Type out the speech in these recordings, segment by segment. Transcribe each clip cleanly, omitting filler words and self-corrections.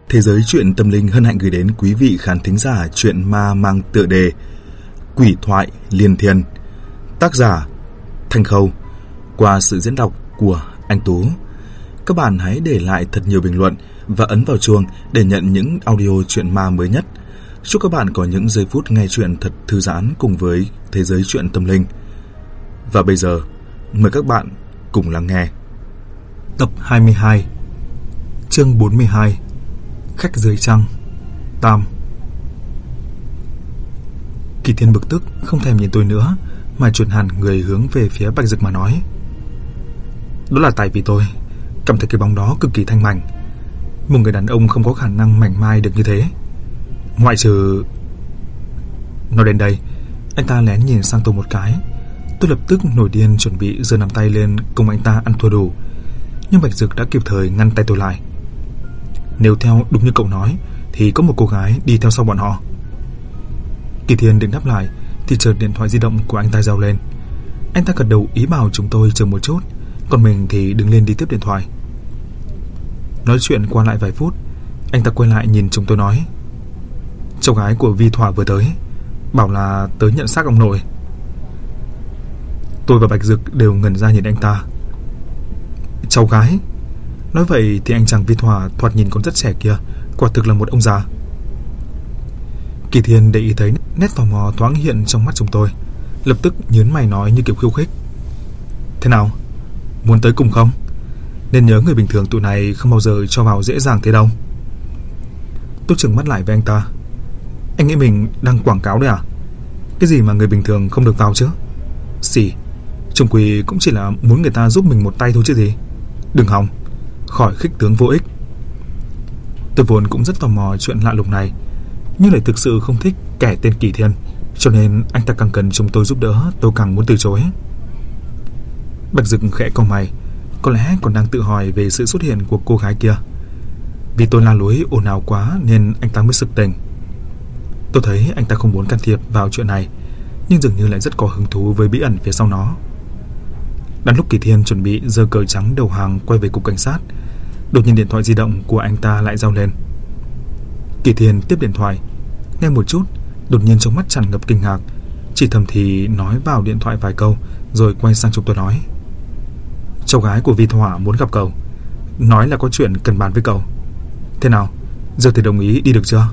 Thế giới truyện tâm linh hân hạnh gửi đến quý vị khán thính giả truyện ma mang tựa đề Quỷ thoại liên thiên, tác giả Thanh Khâu, qua sự diễn đọc của anh Tú. Các bạn hãy để lại thật nhiều bình luận và ấn vào chuông để nhận những audio truyện ma mới nhất. Chúc các bạn có những giây phút nghe truyện thật thư giãn cùng với thế giới truyện tâm linh. Và bây giờ, mời các bạn cùng lắng nghe. Tập 22, chương 42, Khách dưới trăng, Tam. Kỳ Thiên bực tức không thèm nhìn tôi nữa, mà chuyển hẳn người hướng về phía Bạch Dực mà nói: đó là tại vì tôi cảm thấy cái bóng đó cực kỳ thanh mảnh. Một người đàn ông không có khả năng mảnh mai được như thế, ngoại trừ... Nói đến đây, anh ta lén nhìn sang tôi một cái. Tôi lập tức nổi điên chuẩn bị giơ nắm tay lên cùng anh ta ăn thua đủ, nhưng Bạch Dực đã kịp thời ngăn tay tôi lại. Nếu theo đúng như cậu nói thì có một cô gái đi theo sau bọn họ. Kỳ Thiên định đáp lại thì chợt điện thoại di động của anh ta reo lên. Anh ta gật đầu ý bảo chúng tôi chờ một chút, còn mình thì đứng lên đi tiếp điện thoại. Nói chuyện qua lại vài phút, anh ta quay lại nhìn chúng tôi nói: cháu gái của Vi Thỏa vừa tới, bảo là tới nhận xác ông nội. Tôi và Bạch Dực đều ngẩn ra nhìn anh ta. Cháu gái? Nói vậy thì anh chàng Vi Thỏa thoạt nhìn còn rất trẻ kia quả thực là một ông già. Kỳ Thiên để ý thấy nét tò mò thoáng hiện trong mắt chúng tôi, lập tức nhớn mày nói như kiểu khiêu khích: thế nào, muốn tới cùng không? Nên nhớ người bình thường tụi này không bao giờ cho vào dễ dàng thế đâu. Tôi trừng mắt lại với anh ta: anh nghĩ mình đang quảng cáo đấy à? Cái gì mà người bình thường không được vào chứ? Xỉ, chung quy cũng chỉ là muốn người ta giúp mình một tay thôi chứ gì. Đừng hòng, khỏi khích tướng vô ích. Tôi vốn cũng rất tò mò chuyện lạ lùng này, nhưng lại thực sự không thích kẻ tên Kỳ Thiên, cho nên anh ta càng cần chúng tôi giúp đỡ, tôi càng muốn từ chối. Bạch Dực khẽ cau mày, có lẽ còn đang tự hỏi về sự xuất hiện của cô gái kia. Vì tôi la lối ồn ào quá nên anh ta mới sực tỉnh. Tôi thấy anh ta không muốn can thiệp vào chuyện này, nhưng dường như lại rất có hứng thú với bí ẩn phía sau nó. Đang lúc Kỳ Thiên chuẩn bị giơ cờ trắng đầu hàng quay về cục cảnh sát, đột nhiên điện thoại di động của anh ta lại reo lên. Kỳ Thiên tiếp điện thoại, nghe một chút, đột nhiên trong mắt tràn ngập kinh ngạc, chỉ thầm thì nói vào điện thoại vài câu, rồi quay sang chúng tôi nói: cháu gái của Vi Thỏa muốn gặp cậu, nói là có chuyện cần bàn với cậu. Thế nào, giờ thì đồng ý đi được chưa?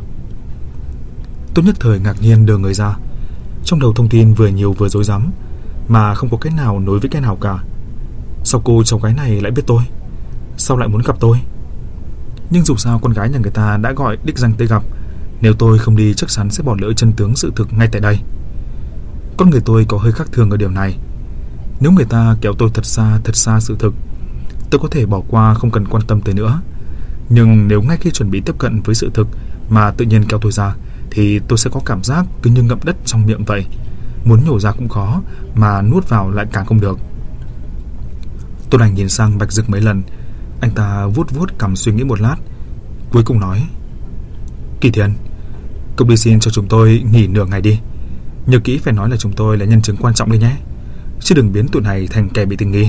Tôi nhất thời ngạc nhiên đờ người ra. Trong đầu thông tin vừa nhiều vừa rối rắm, mà không có cái nào nối với cái nào cả. Sao cô cháu gái này lại biết tôi? Sao lại muốn gặp tôi? Nhưng dù sao con gái nhà người ta đã gọi đích danh tới gặp, nếu tôi không đi chắc chắn sẽ bỏ lỡ chân tướng sự thực ngay tại đây. Con người tôi có hơi khác thường ở điểm này. Nếu người ta kéo tôi thật xa sự thực, tôi có thể bỏ qua không cần quan tâm tới nữa. Nhưng nếu ngay khi chuẩn bị tiếp cận với sự thực mà tự nhiên kéo tôi ra, thì tôi sẽ có cảm giác cứ như ngậm đất trong miệng vậy. Muốn nhổ ra cũng khó, mà nuốt vào lại càng không được. Tôi đành nhìn sang Bạch Dực mấy lần. Anh ta vuốt vuốt cằm suy nghĩ một lát, cuối cùng nói: Kỳ Thiên, cậu đi xin cho chúng tôi nghỉ nửa ngày đi. Nhớ kỹ phải nói là chúng tôi là nhân chứng quan trọng đấy nhé, chứ đừng biến tụi này thành kẻ bị tình nghi.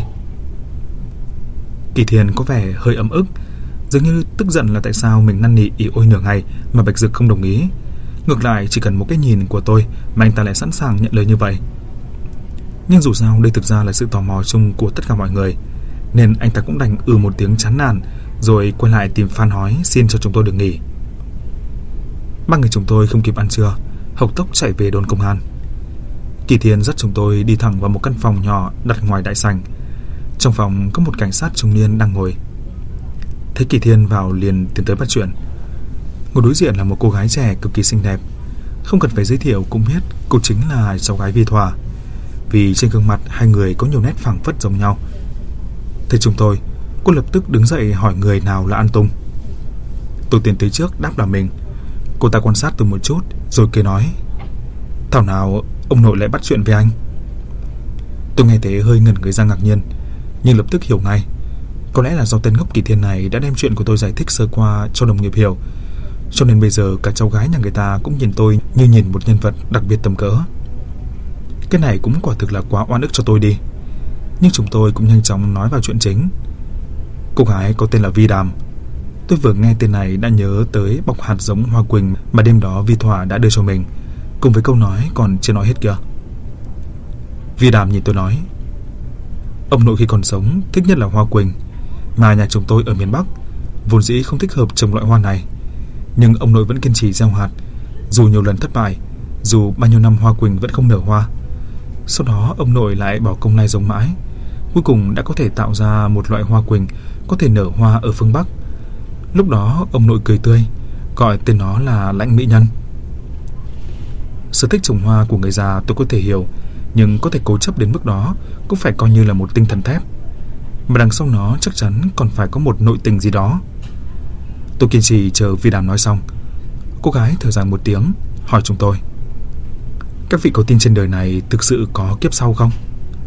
Kỳ Thiên có vẻ hơi ấm ức, dường như tức giận là tại sao mình năn nỉ ỉ ôi nửa ngày mà Bạch Dực không đồng ý. Ngược lại chỉ cần một cái nhìn của tôi mà anh ta lại sẵn sàng nhận lời như vậy. Nhưng dù sao đây thực ra là sự tò mò chung của tất cả mọi người, nên anh ta cũng đành một tiếng chán nản, rồi quay lại tìm Phan Hói xin cho chúng tôi được nghỉ. Ba người chúng tôi không kịp ăn trưa, hộc tốc chạy về đồn công an. Kỳ Thiên dắt chúng tôi đi thẳng vào một căn phòng nhỏ đặt ngoài đại sảnh. Trong phòng có một cảnh sát trung niên đang ngồi. Thấy Kỳ Thiên vào liền tiến tới bắt chuyện. Ngồi đối diện là một cô gái trẻ cực kỳ xinh đẹp, không cần phải giới thiệu cũng biết cô chính là cháu gái Vi Thỏa, vì trên gương mặt hai người có nhiều nét phảng phất giống nhau. Thấy chúng tôi, cô lập tức đứng dậy hỏi người nào là An Tung. Tôi tiến tới trước đáp là mình. Cô ta quan sát tôi một chút rồi cười nói: thảo nào ông nội lại bắt chuyện với anh? Tôi nghe thế hơi ngẩn người ra ngạc nhiên, nhưng lập tức hiểu ngay. Có lẽ là do tên ngốc Kỳ Thiên này đã đem chuyện của tôi giải thích sơ qua cho đồng nghiệp hiểu, cho nên bây giờ cả cháu gái nhà người ta cũng nhìn tôi như nhìn một nhân vật đặc biệt tầm cỡ. Cái này cũng quả thực là quá oan ức cho tôi đi. Nhưng chúng tôi cũng nhanh chóng nói vào chuyện chính. Cô gái có tên là Vi Đàm. Tôi vừa nghe tên này đã nhớ tới bọc hạt giống hoa quỳnh mà đêm đó Vi Thỏa đã đưa cho mình, cùng với câu nói còn chưa nói hết kia. Vi Đàm nhìn tôi nói: ông nội khi còn sống thích nhất là hoa quỳnh, mà nhà chồng tôi ở miền Bắc vốn dĩ không thích hợp trồng loại hoa này, nhưng ông nội vẫn kiên trì gieo hạt, dù nhiều lần thất bại, dù bao nhiêu năm hoa quỳnh vẫn không nở hoa. Sau đó ông nội lại bỏ công lai giống mãi, cuối cùng đã có thể tạo ra một loại hoa quỳnh có thể nở hoa ở phương Bắc. Lúc đó ông nội cười tươi, gọi tên nó là Lãnh Mỹ Nhân. Sở thích trồng hoa của người già tôi có thể hiểu, nhưng có thể cố chấp đến mức đó cũng phải coi như là một tinh thần thép, mà đằng sau nó chắc chắn còn phải có một nội tình gì đó. Tôi kiên trì chờ Vi Đàm nói xong. Cô gái thở dài một tiếng, hỏi chúng tôi: các vị có tin trên đời này thực sự có kiếp sau không?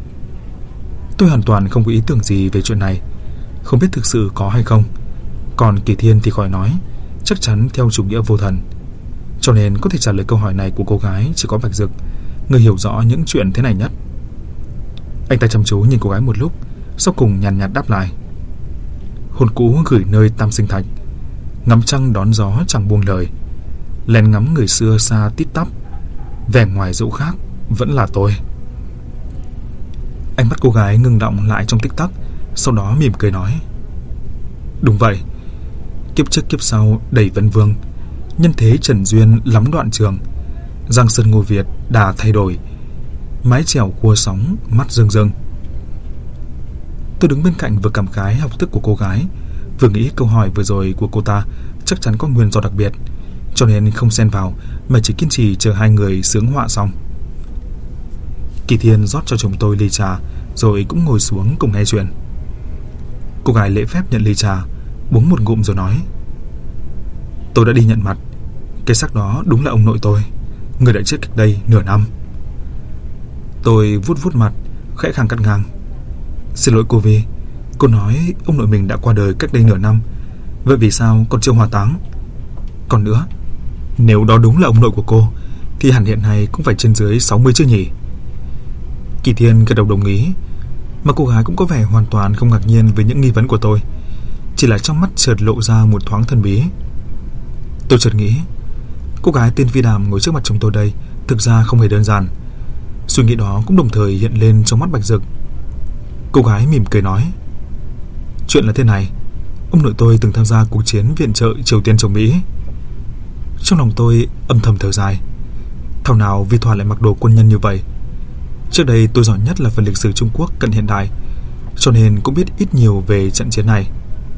Tôi hoàn toàn không có ý tưởng gì về chuyện này, không biết thực sự có hay không. Còn Kỳ Thiên thì khỏi nói, chắc chắn theo chủ nghĩa vô thần. Cho nên có thể trả lời câu hỏi này của cô gái chỉ có Bạch Dực, người hiểu rõ những chuyện thế này nhất. Anh ta chăm chú nhìn cô gái một lúc, sau cùng nhàn nhạt đáp lại: hồn cũ gửi nơi Tam Sinh Thạch, ngắm trăng đón gió chẳng buông lời, lén ngắm người xưa xa tít tắp, vẻ ngoài dẫu khác vẫn là tôi. Ánh mắt cô gái ngưng đọng lại trong tích tắc, sau đó mỉm cười nói: đúng vậy, kiếp trước kiếp sau đầy vấn vương, nhân thế trần duyên lắm đoạn trường, giang sơn Ngô Việt đà thay đổi, mái chèo cua sóng mắt rưng rưng. Tôi đứng bên cạnh vừa cảm khái học thức của cô gái, vừa nghĩ câu hỏi vừa rồi của cô ta chắc chắn có nguyên do đặc biệt, cho nên không xen vào mà chỉ kiên trì chờ hai người sướng họa xong. Kỳ Thiên rót cho chồng tôi ly trà, rồi cũng ngồi xuống cùng nghe chuyện. Cô gái lễ phép nhận ly trà, uống một ngụm rồi nói: tôi đã đi nhận mặt, cái xác đó đúng là ông nội tôi, người đã chết cách đây nửa năm. Tôi vuốt vuốt mặt, khẽ khàng cắt ngang: xin lỗi cô Vi, cô nói ông nội mình đã qua đời cách đây nửa năm, vậy vì sao còn chưa hỏa táng? Còn nữa, nếu đó đúng là ông nội của cô thì hẳn hiện nay cũng phải trên dưới 60 chứ nhỉ? Kỳ Thiên gật đầu đồng ý, mà cô gái cũng có vẻ hoàn toàn không ngạc nhiên với những nghi vấn của tôi, chỉ là trong mắt chợt lộ ra một thoáng thần bí. Tôi chợt nghĩ, cô gái tên Vi Đàm ngồi trước mặt chúng tôi đây thực ra không hề đơn giản. Suy nghĩ đó cũng đồng thời hiện lên trong mắt Bạch Dực. Cô gái mỉm cười nói: chuyện là thế này, ông nội tôi từng tham gia cuộc chiến viện trợ Triều Tiên chống Mỹ. Trong lòng tôi âm thầm thở dài, thảo nào Vi Thoa lại mặc đồ quân nhân như vậy. Trước đây tôi giỏi nhất là phần lịch sử Trung Quốc cận hiện đại, cho nên cũng biết ít nhiều về trận chiến này.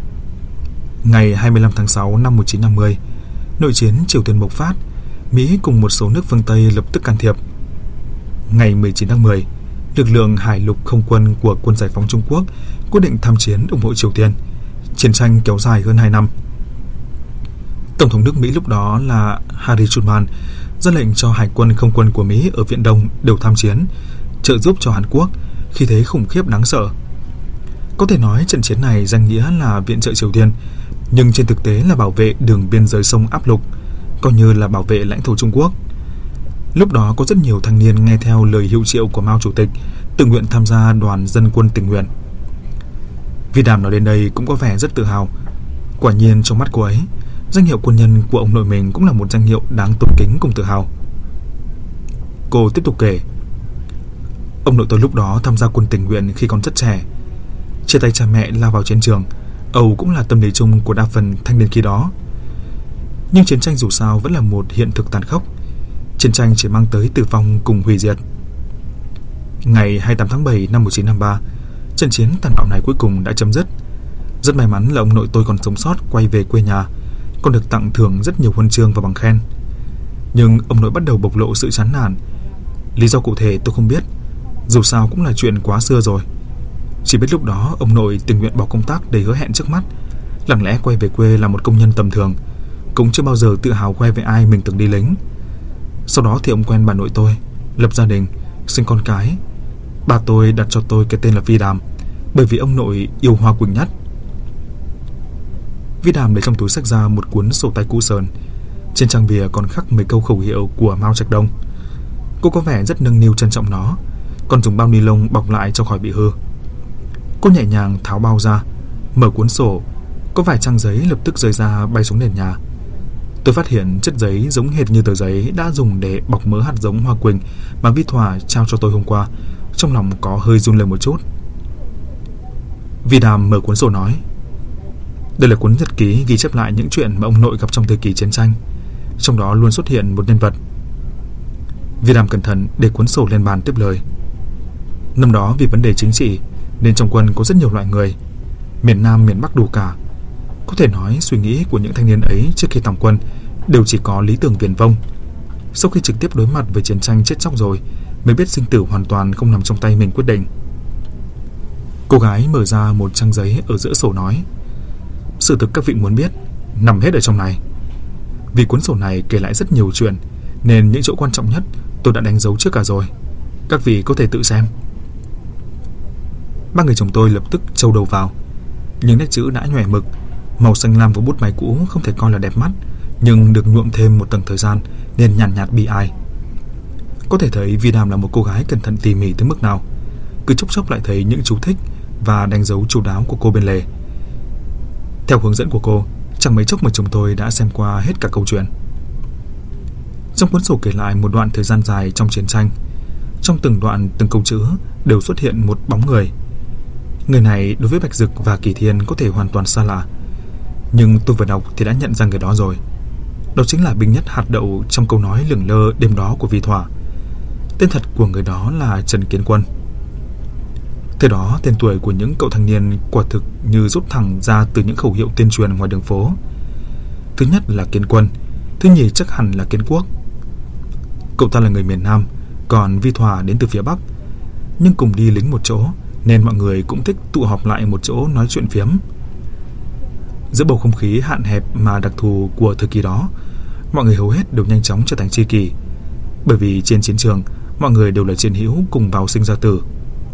Ngày 25 tháng 6 năm 1950, nội chiến Triều Tiên bộc phát, Mỹ cùng một số nước phương Tây lập tức can thiệp. Ngày 19 tháng 10, lực lượng hải lục không quân của quân giải phóng Trung Quốc quyết định tham chiến ủng hộ Triều Tiên. Chiến tranh kéo dài hơn 2 năm. Tổng thống nước Mỹ lúc đó là Harry Truman ra lệnh cho hải quân không quân của Mỹ ở Viễn Đông đều tham chiến, trợ giúp cho Hàn Quốc khi thế khủng khiếp đáng sợ. Có thể nói trận chiến này danh nghĩa là viện trợ Triều Tiên, nhưng trên thực tế là bảo vệ đường biên giới sông Áp Lục, coi như là bảo vệ lãnh thổ Trung Quốc. Lúc đó có rất nhiều thanh niên nghe theo lời hiệu triệu của Mao Chủ tịch, tự nguyện tham gia đoàn dân quân tình nguyện. Vi Đàm nói đến đây cũng có vẻ rất tự hào. Quả nhiên trong mắt cô ấy, danh hiệu quân nhân của ông nội mình cũng là một danh hiệu đáng tôn kính cùng tự hào. Cô tiếp tục kể: ông nội tôi lúc đó tham gia quân tình nguyện khi còn rất trẻ, chia tay cha mẹ lao vào chiến trường, Âu cũng là tâm lý chung của đa phần thanh niên khi đó. Nhưng chiến tranh dù sao vẫn là một hiện thực tàn khốc. Chiến tranh chỉ mang tới tử vong cùng hủy diệt. Ngày 28 tháng 7 năm 1953, trận chiến tàn bạo này cuối cùng đã chấm dứt. Rất may mắn là ông nội tôi còn sống sót quay về quê nhà, còn được tặng thưởng rất nhiều huân chương và bằng khen. Nhưng ông nội bắt đầu bộc lộ sự chán nản. Lý do cụ thể tôi không biết, dù sao cũng là chuyện quá xưa rồi. Chỉ biết lúc đó ông nội tình nguyện bỏ công tác đầy hứa hẹn trước mắt, lặng lẽ quay về quê là một công nhân tầm thường, cũng chưa bao giờ tự hào khoe với ai mình từng đi lính. Sau đó thì ông quen bà nội tôi, lập gia đình, sinh con cái. Bà tôi đặt cho tôi cái tên là Vi Đàm, bởi vì ông nội yêu hoa quỳnh nhất. Vi Đàm lấy trong túi xách ra một cuốn sổ tay cũ sờn, trên trang bìa còn khắc mấy câu khẩu hiệu của Mao Trạch Đông. Cô có vẻ rất nâng niu trân trọng nó, còn dùng bao ni lông bọc lại cho khỏi bị hư. Cô nhẹ nhàng tháo bao ra, mở cuốn sổ, Có vài trang giấy lập tức rơi ra bay xuống nền nhà. Tôi phát hiện chất giấy giống hệt như tờ giấy đã dùng để bọc mớ hạt giống hoa quỳnh mà Vi Thỏa trao cho tôi hôm qua. Trong lòng có hơi run lên một chút. Vi Đàm mở cuốn sổ nói: đây là cuốn nhật ký ghi chép lại những chuyện mà ông nội gặp trong thời kỳ chiến tranh. Trong đó luôn xuất hiện một nhân vật. Vi Đàm cẩn thận để cuốn sổ lên bàn tiếp lời: năm đó vì vấn đề chính trị nên trong quân có rất nhiều loại người, miền Nam miền Bắc đủ cả. Có thể nói suy nghĩ của những thanh niên ấy trước khi tòng quân đều chỉ có lý tưởng viển vông. Sau khi trực tiếp đối mặt với chiến tranh chết chóc rồi mới biết sinh tử hoàn toàn không nằm trong tay mình quyết định. Cô gái mở ra một trang giấy ở giữa sổ nói: sự thực các vị muốn biết nằm hết ở trong này. Vì cuốn sổ này kể lại rất nhiều chuyện nên những chỗ quan trọng nhất tôi đã đánh dấu trước cả rồi. Các vị có thể tự xem. Ba người chồng tôi lập tức châu đầu vào. Những nét chữ đã nhòe mực, màu xanh lam của bút máy cũ không thể coi là đẹp mắt, nhưng được nhuộm thêm một tầng thời gian nên nhàn nhạt bi ai. Có thể thấy Vi Đàm là một cô gái cẩn thận tỉ mỉ tới mức nào. Cứ chốc chốc lại thấy những chú thích và đánh dấu chu đáo của cô bên lề. Theo hướng dẫn của cô, chẳng mấy chốc mà chồng tôi đã xem qua hết cả câu chuyện. Trong cuốn sổ kể lại một đoạn thời gian dài trong chiến tranh. Trong từng đoạn, từng câu chữ đều xuất hiện một bóng người. Người này đối với Bạch Dực và Kỳ Thiên có thể hoàn toàn xa lạ, nhưng tôi vừa đọc thì đã nhận ra người đó rồi. Đó chính là binh nhất hạt đậu trong câu nói lửng lơ đêm đó của Vi Thỏa. Tên thật của người đó là Trần Kiến Quân. Thời đó tên tuổi của những cậu thanh niên quả thực như rút thẳng ra từ những khẩu hiệu tuyên truyền ngoài đường phố. Thứ nhất là Kiến Quân, thứ nhì chắc hẳn là Kiến Quốc. Cậu ta là người miền Nam, còn Vi Thỏa đến từ phía Bắc, nhưng cùng đi lính một chỗ nên mọi người cũng thích tụ họp lại một chỗ nói chuyện phiếm. Giữa bầu không khí hạn hẹp mà đặc thù của thời kỳ đó, mọi người hầu hết đều nhanh chóng trở thành tri kỷ, bởi vì trên chiến trường mọi người đều là chiến hữu cùng vào sinh ra tử.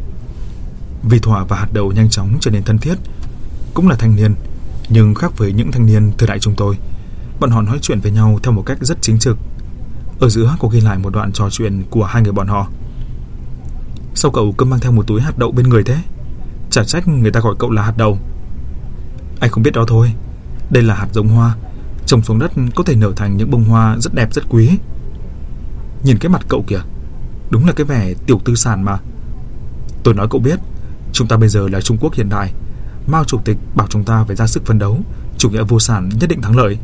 Vi Thỏa và hạt đậu nhanh chóng trở nên thân thiết. Cũng là thanh niên, nhưng khác với những thanh niên thời đại chúng tôi, bọn họ nói chuyện với nhau theo một cách rất chính trực. Ở giữa có ghi lại một đoạn trò chuyện của hai người bọn họ. Sao cậu cứ mang theo một túi hạt đậu bên người thế? Chả trách người ta gọi cậu là hạt đậu. Anh không biết đó thôi. Đây là hạt giống hoa, trồng xuống đất có thể nở thành những bông hoa rất đẹp rất quý. Nhìn cái mặt cậu kìa, đúng là cái vẻ tiểu tư sản mà. Tôi nói cậu biết, chúng ta bây giờ là Trung Quốc hiện đại. Mao Chủ tịch bảo chúng ta phải ra sức phấn đấu, chủ nghĩa vô sản nhất định thắng lợi.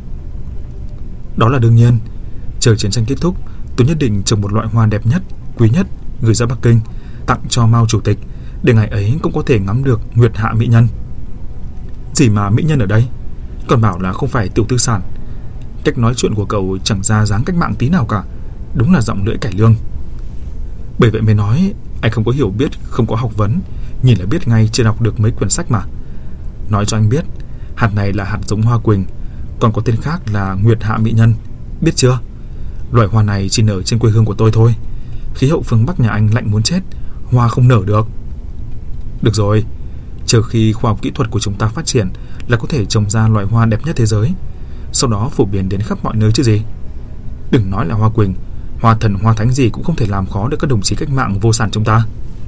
Đó là đương nhiên. Chờ chiến tranh kết thúc, tôi nhất định trồng một loại hoa đẹp nhất, quý nhất, gửi ra Bắc Kinh, tặng cho Mao Chủ tịch, để ngày ấy cũng có thể ngắm được nguyệt hạ mỹ nhân. Gì mà mỹ nhân ở đây, còn bảo là không phải tiểu tư sản. Cách nói chuyện của cậu chẳng ra dáng cách mạng tí nào cả. Đúng là giọng lưỡi cải lương. Bởi vậy mới nói anh không có hiểu biết, không có học vấn, nhìn là biết ngay chưa đọc được mấy quyển sách mà. Nói cho anh biết, hạt này là hạt giống hoa quỳnh, còn có tên khác là nguyệt hạ mỹ nhân, biết chưa? Loài hoa này chỉ nở trên quê hương của tôi thôi. Khí hậu phương Bắc nhà anh lạnh muốn chết, hoa không nở được. Được rồi, chờ khi khoa học kỹ thuật của chúng ta phát triển là có thể trồng ra loài hoa đẹp nhất thế giới, sau đó phổ biến đến khắp mọi nơi chứ gì. Đừng nói là hoa quỳnh, hoa thần hoa thánh gì cũng không thể làm khó được các đồng chí cách mạng vô sản chúng ta.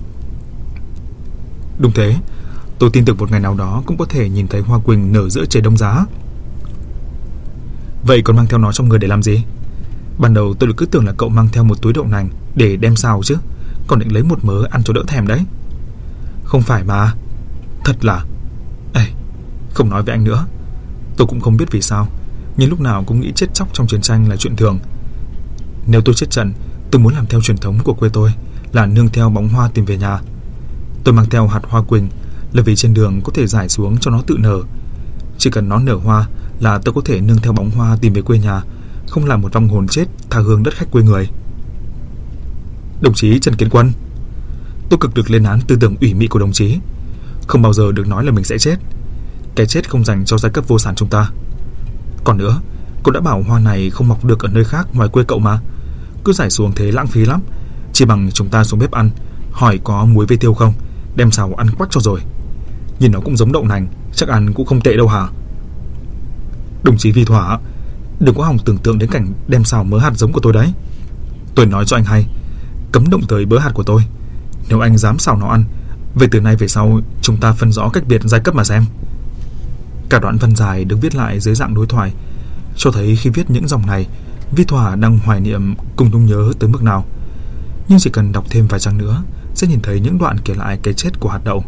Đúng thế, tôi tin tưởng một ngày nào đó cũng có thể nhìn thấy hoa quỳnh nở giữa trời đông giá. Vậy còn mang theo nó trong người để làm gì? Ban đầu tôi cứ tưởng là cậu mang theo một túi đậu nành để đem xào chứ, còn định lấy một mớ ăn cho đỡ thèm đấy. Không phải mà. Thật là... Ê, không nói với anh nữa. Tôi cũng không biết vì sao, nhưng lúc nào cũng nghĩ chết chóc trong chiến tranh là chuyện thường. Nếu tôi chết trận, tôi muốn làm theo truyền thống của quê tôi, là nương theo bóng hoa tìm về nhà. Tôi mang theo hạt hoa quỳnh là vì trên đường có thể rải xuống cho nó tự nở. Chỉ cần nó nở hoa là tôi có thể nương theo bóng hoa tìm về quê nhà, không làm một vong hồn chết tha hương đất khách quê người. Đồng chí Trần Kiến Quân, tôi cực lực lên án tư tưởng ủy mị của đồng chí. Không bao giờ được nói là mình sẽ chết. Cái chết không dành cho giai cấp vô sản chúng ta. Còn nữa, cậu đã bảo hoa này không mọc được ở nơi khác ngoài quê cậu mà. Cứ rải xuống thế lãng phí lắm. Chỉ bằng chúng ta xuống bếp ăn, hỏi có muối với tiêu không, đem xào ăn quách cho rồi. Nhìn nó cũng giống đậu nành, chắc ăn cũng không tệ đâu hả? Đồng chí Vi Thỏa, đừng có hòng tưởng tượng đến cảnh đem xào mớ hạt giống của tôi đấy. Tôi nói cho anh hay, cấm động tới bớ hạt của tôi. Nếu anh dám xào nó ăn, vậy từ nay về sau chúng ta phân rõ cách biệt giai cấp mà xem. Cả đoạn văn dài được viết lại dưới dạng đối thoại, cho thấy khi viết những dòng này, Vi Thỏa đang hoài niệm cùng nhung nhớ tới mức nào. Nhưng chỉ cần đọc thêm vài trang nữa sẽ nhìn thấy những đoạn kể lại cái chết của hạt đậu.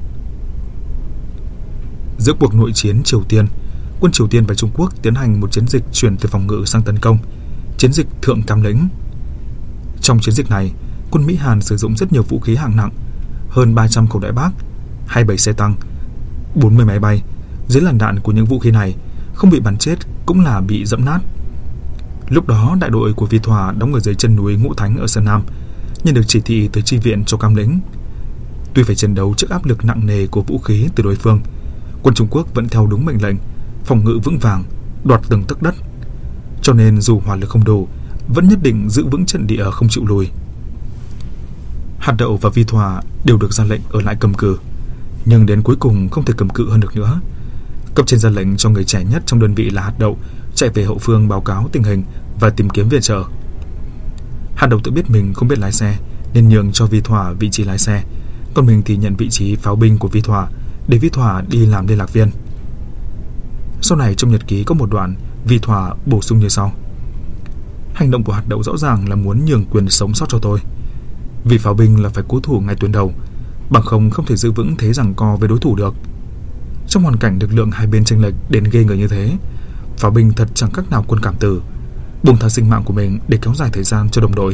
Giữa cuộc nội chiến Triều Tiên, quân Triều Tiên và Trung Quốc tiến hành một chiến dịch chuyển từ phòng ngự sang tấn công, chiến dịch Thượng Cam Lĩnh. Trong chiến dịch này, quân Mỹ Hàn sử dụng rất nhiều vũ khí hạng nặng, hơn 300 khẩu đại bác, 27 xe tăng, 40 máy bay. Dưới làn đạn của những vũ khí này, không bị bắn chết cũng là bị dẫm nát. Lúc đó, đại đội của Vi Thỏa đóng ở dưới chân núi Ngũ Thánh ở Sơn Nam, nhận được chỉ thị tới chi viện cho Cam Lĩnh. Tuy phải chiến đấu trước áp lực nặng nề của vũ khí từ đối phương, quân Trung Quốc vẫn theo đúng mệnh lệnh, phòng ngự vững vàng, đoạt từng tấc đất. Cho nên dù hỏa lực không đủ, vẫn nhất định giữ vững trận địa không chịu lùi. Hạt đậu và Vi Thỏa đều được ra lệnh ở lại cầm cự, nhưng đến cuối cùng không thể cầm cự hơn được nữa. Cấp trên ra lệnh cho người trẻ nhất trong đơn vị là hạt đậu chạy về hậu phương báo cáo tình hình và tìm kiếm viện trợ. Hạt đậu tự biết mình không biết lái xe nên nhường cho Vi Thỏa vị trí lái xe, còn mình thì nhận vị trí pháo binh của Vi Thỏa để Vi Thỏa đi làm liên lạc viên. Sau này trong nhật ký có một đoạn Vi Thỏa bổ sung như sau: hành động của hạt đậu rõ ràng là muốn nhường quyền sống sót cho tôi. Vì pháo binh là phải cố thủ ngay tuyến đầu, bằng không thể giữ vững thế giằng co với đối thủ được. Trong hoàn cảnh lực lượng hai bên chênh lệch đến ghê người như thế, pháo binh thật chẳng cách nào quân cảm tử, buông thà sinh mạng của mình để kéo dài thời gian cho đồng đội.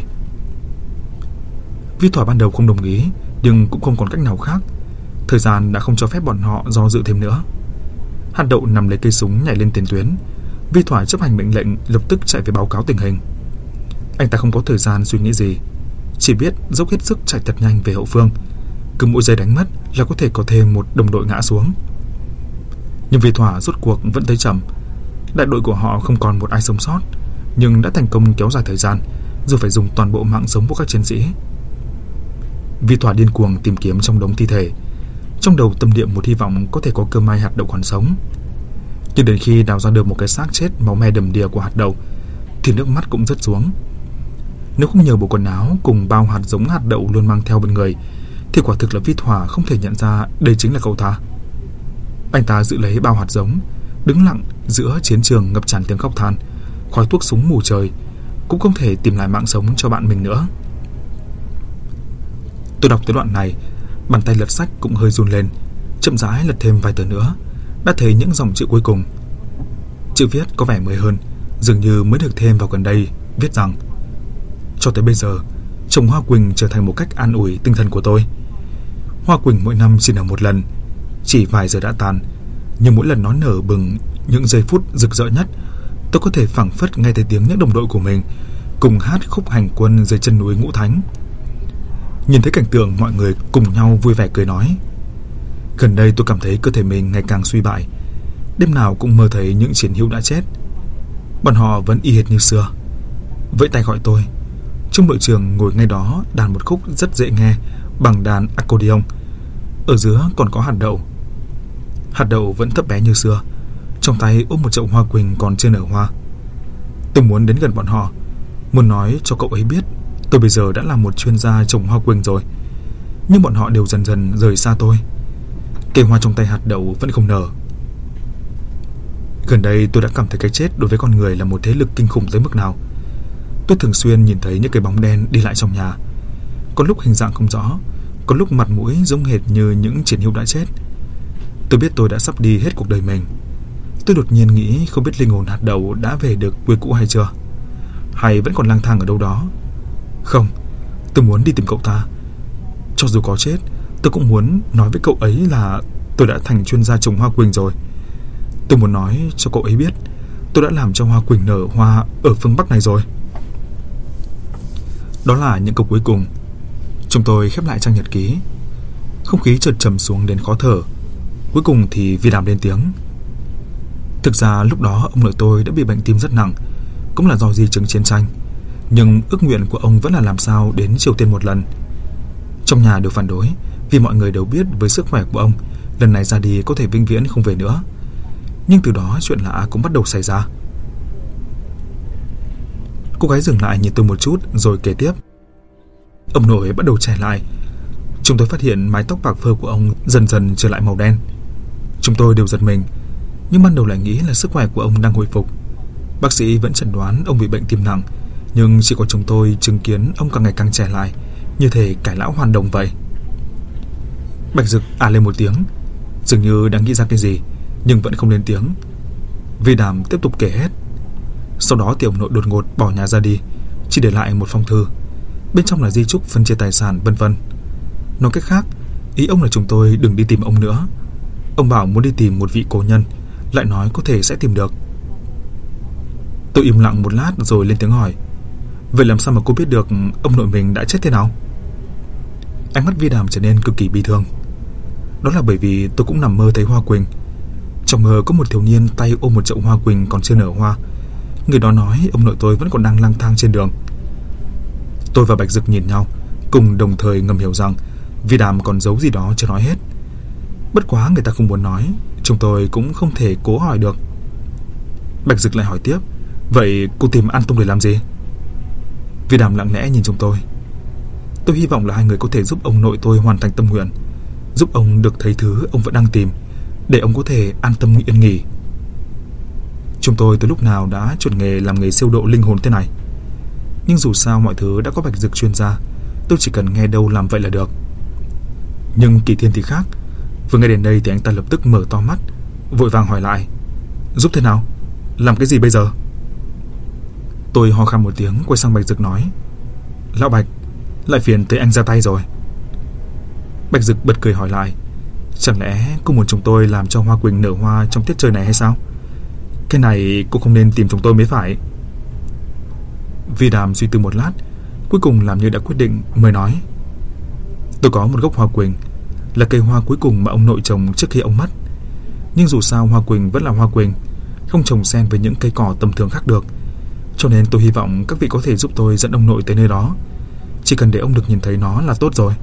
Vi Thỏa ban đầu không đồng ý, nhưng cũng không còn cách nào khác. Thời gian đã không cho phép bọn họ do dự thêm nữa. Hạt đậu nằm lấy cây súng nhảy lên tiền tuyến. Vi Thỏa chấp hành mệnh lệnh, lập tức chạy về báo cáo tình hình. Anh ta không có thời gian suy nghĩ gì, chỉ biết dốc hết sức chạy thật nhanh về hậu phương. Cứ mỗi giây đánh mất là có thể có thêm một đồng đội ngã xuống. Nhưng Vi Thỏa rốt cuộc vẫn thấy chậm. Đại đội của họ không còn một ai sống sót, nhưng đã thành công kéo dài thời gian, dù phải dùng toàn bộ mạng sống của các chiến sĩ. Vi Thỏa điên cuồng tìm kiếm trong đống thi thể, trong đầu tâm niệm một hy vọng có thể có cơ may hạt đậu còn sống. Nhưng đến khi đào ra được một cái xác chết máu me đầm đìa của hạt đậu thì nước mắt cũng rớt xuống. Nếu không nhờ bộ quần áo cùng bao hạt giống hạt đậu luôn mang theo bên người thì quả thực là Vi Thỏa không thể nhận ra đây chính là cậu ta. Anh ta giữ lấy bao hạt giống, đứng lặng giữa chiến trường ngập tràn tiếng khóc than, khói thuốc súng mù trời, cũng không thể tìm lại mạng sống cho bạn mình nữa. Tôi đọc tới đoạn này, bàn tay lật sách cũng hơi run lên, chậm rãi lật thêm vài tờ nữa, đã thấy những dòng chữ cuối cùng. Chữ viết có vẻ mới hơn, dường như mới được thêm vào gần đây, viết rằng: cho tới bây giờ, trồng hoa quỳnh trở thành một cách an ủi tinh thần của tôi. Hoa quỳnh mỗi năm chỉ nở một lần, chỉ vài giờ đã tàn, nhưng mỗi lần nó nở bừng những giây phút rực rỡ nhất, tôi có thể phảng phất nghe thấy tiếng những đồng đội của mình cùng hát khúc hành quân dưới chân núi Ngũ Thánh. Nhìn thấy cảnh tượng mọi người cùng nhau vui vẻ cười nói. Gần đây tôi cảm thấy cơ thể mình ngày càng suy bại, đêm nào cũng mơ thấy những chiến hữu đã chết. Bọn họ vẫn y hệt như xưa, vẫy tay gọi tôi. Trung đội trưởng ngồi ngay đó đàn một khúc rất dễ nghe bằng đàn accordion. Ở giữa còn có hạt đậu. Hạt đậu vẫn thấp bé như xưa, trong tay ôm một chậu hoa quỳnh còn chưa nở hoa. Tôi muốn đến gần bọn họ, muốn nói cho cậu ấy biết tôi bây giờ đã là một chuyên gia trồng hoa quỳnh rồi. Nhưng bọn họ đều dần dần rời xa tôi. Cây hoa trong tay hạt đậu vẫn không nở. Gần đây tôi đã cảm thấy cái chết đối với con người là một thế lực kinh khủng tới mức nào. Tôi thường xuyên nhìn thấy những cái bóng đen đi lại trong nhà, có lúc hình dạng không rõ, có lúc mặt mũi giống hệt như những chiến hữu đã chết. Tôi biết tôi đã sắp đi hết cuộc đời mình. Tôi đột nhiên nghĩ không biết linh hồn hạt đậu đã về được quê cũ hay chưa, hay vẫn còn lang thang ở đâu đó. Không, tôi muốn đi tìm cậu ta. Cho dù có chết, tôi cũng muốn nói với cậu ấy là tôi đã thành chuyên gia trồng hoa quỳnh rồi. Tôi muốn nói cho cậu ấy biết tôi đã làm cho hoa quỳnh nở hoa ở phương Bắc này rồi. Đó là những câu cuối cùng. Chúng tôi khép lại trang nhật ký. Không khí chợt trầm xuống đến khó thở. Cuối cùng thì Vi Đàm lên tiếng. Thực ra lúc đó ông nội tôi đã bị bệnh tim rất nặng, cũng là do di chứng chiến tranh. Nhưng ước nguyện của ông vẫn là làm sao đến Triều Tiên một lần. Trong nhà đều phản đối, vì mọi người đều biết với sức khỏe của ông, lần này ra đi có thể vĩnh viễn không về nữa. Nhưng từ đó chuyện lạ cũng bắt đầu xảy ra. Cô gái dừng lại nhìn tôi một chút rồi kể tiếp. Ông nội bắt đầu trẻ lại. Chúng tôi phát hiện mái tóc bạc phơ của ông dần dần trở lại màu đen. Chúng tôi đều giật mình. nhưng ban đầu lại nghĩ là sức khỏe của ông đang hồi phục. Bác sĩ vẫn chẩn đoán ông bị bệnh tim nặng, nhưng chỉ có chúng tôi chứng kiến ông càng ngày càng trẻ lại, như thể cải lão hoàn đồng vậy. Bạch Dực lên một tiếng, dường như đang nghĩ ra cái gì, nhưng vẫn không lên tiếng. Vi Đàm tiếp tục kể hết. Sau đó thì ông nội đột ngột bỏ nhà ra đi, chỉ để lại một phong thư. Bên trong là di chúc phân chia tài sản vân vân. Nói cách khác, ý ông là chúng tôi đừng đi tìm ông nữa. Ông bảo muốn đi tìm một vị cổ nhân, lại nói có thể sẽ tìm được. Tôi im lặng một lát rồi lên tiếng hỏi: vậy làm sao mà cô biết được ông nội mình đã chết thế nào? Ánh mắt Vi Đàm trở nên cực kỳ bi thương. Đó là bởi vì tôi cũng nằm mơ thấy hoa quỳnh. Trong mơ có một thiếu niên tay ôm một chậu hoa quỳnh còn chưa nở hoa. Người đó nói ông nội tôi vẫn còn đang lang thang trên đường. Tôi và Bạch Dực nhìn nhau, cùng đồng thời ngầm hiểu rằng Vi Đàm còn giấu gì đó chưa nói hết. Bất quá người ta không muốn nói, chúng tôi cũng không thể cố hỏi được. Bạch Dực lại hỏi tiếp: vậy cô tìm An Tông để làm gì? Vi Đàm lặng lẽ nhìn chúng tôi. Tôi hy vọng là hai người có thể giúp ông nội tôi hoàn thành tâm nguyện, giúp ông được thấy thứ ông vẫn đang tìm, để ông có thể an tâm yên nghỉ. Chúng tôi từ lúc nào đã chuyển nghề làm nghề siêu độ linh hồn thế này. Nhưng dù sao mọi thứ đã có Bạch Dực chuyên gia, tôi chỉ cần nghe đâu làm vậy là được. Nhưng Kỳ Thiên thì khác. Vừa nghe đến đây thì anh ta lập tức mở to mắt, vội vàng hỏi lại: giúp thế nào? Làm cái gì bây giờ? Tôi ho khan một tiếng, quay sang Bạch Dực nói: lão Bạch, lại phiền tới anh ra tay rồi. Bạch Dực bật cười hỏi lại: chẳng lẽ cô muốn chúng tôi làm cho hoa quỳnh nở hoa trong tiết trời này hay sao? Cái này cô không nên tìm chúng tôi mới phải. Vi Đàm suy tư một lát, cuối cùng làm như đã quyết định, mới nói: tôi có một gốc hoa quỳnh, là cây hoa cuối cùng mà ông nội trồng trước khi ông mất. Nhưng dù sao hoa quỳnh vẫn là hoa quỳnh, không trồng xen với những cây cỏ tầm thường khác được. Cho nên tôi hy vọng các vị có thể giúp tôi dẫn ông nội tới nơi đó. Chỉ cần để ông được nhìn thấy nó là tốt rồi.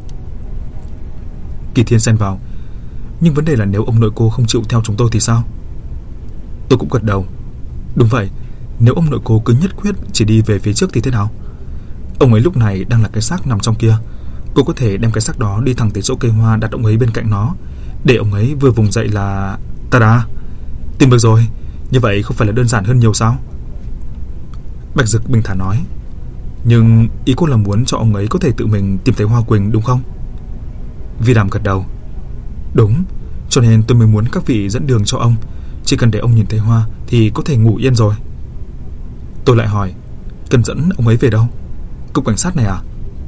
Kỳ Thiên xen vào: nhưng vấn đề là nếu ông nội cô không chịu theo chúng tôi thì sao? Tôi cũng gật đầu: đúng vậy, nếu ông nội cô cứ nhất quyết chỉ đi về phía trước thì thế nào? Ông ấy lúc này đang là cái xác nằm trong kia. Cô có thể đem cái xác đó đi thẳng tới chỗ cây hoa, đặt ông ấy bên cạnh nó, để ông ấy vừa vùng dậy là ta-da, tìm được rồi. Như vậy không phải là đơn giản hơn nhiều sao? Bạch Dực bình thản nói: nhưng ý cô là muốn cho ông ấy có thể tự mình tìm thấy hoa quỳnh đúng không? Vi Đàm gật đầu: đúng, cho nên tôi mới muốn các vị dẫn đường cho ông. Chỉ cần để ông nhìn thấy hoa thì có thể ngủ yên rồi. Tôi lại hỏi: cần dẫn ông ấy về đâu? Cục cảnh sát này à?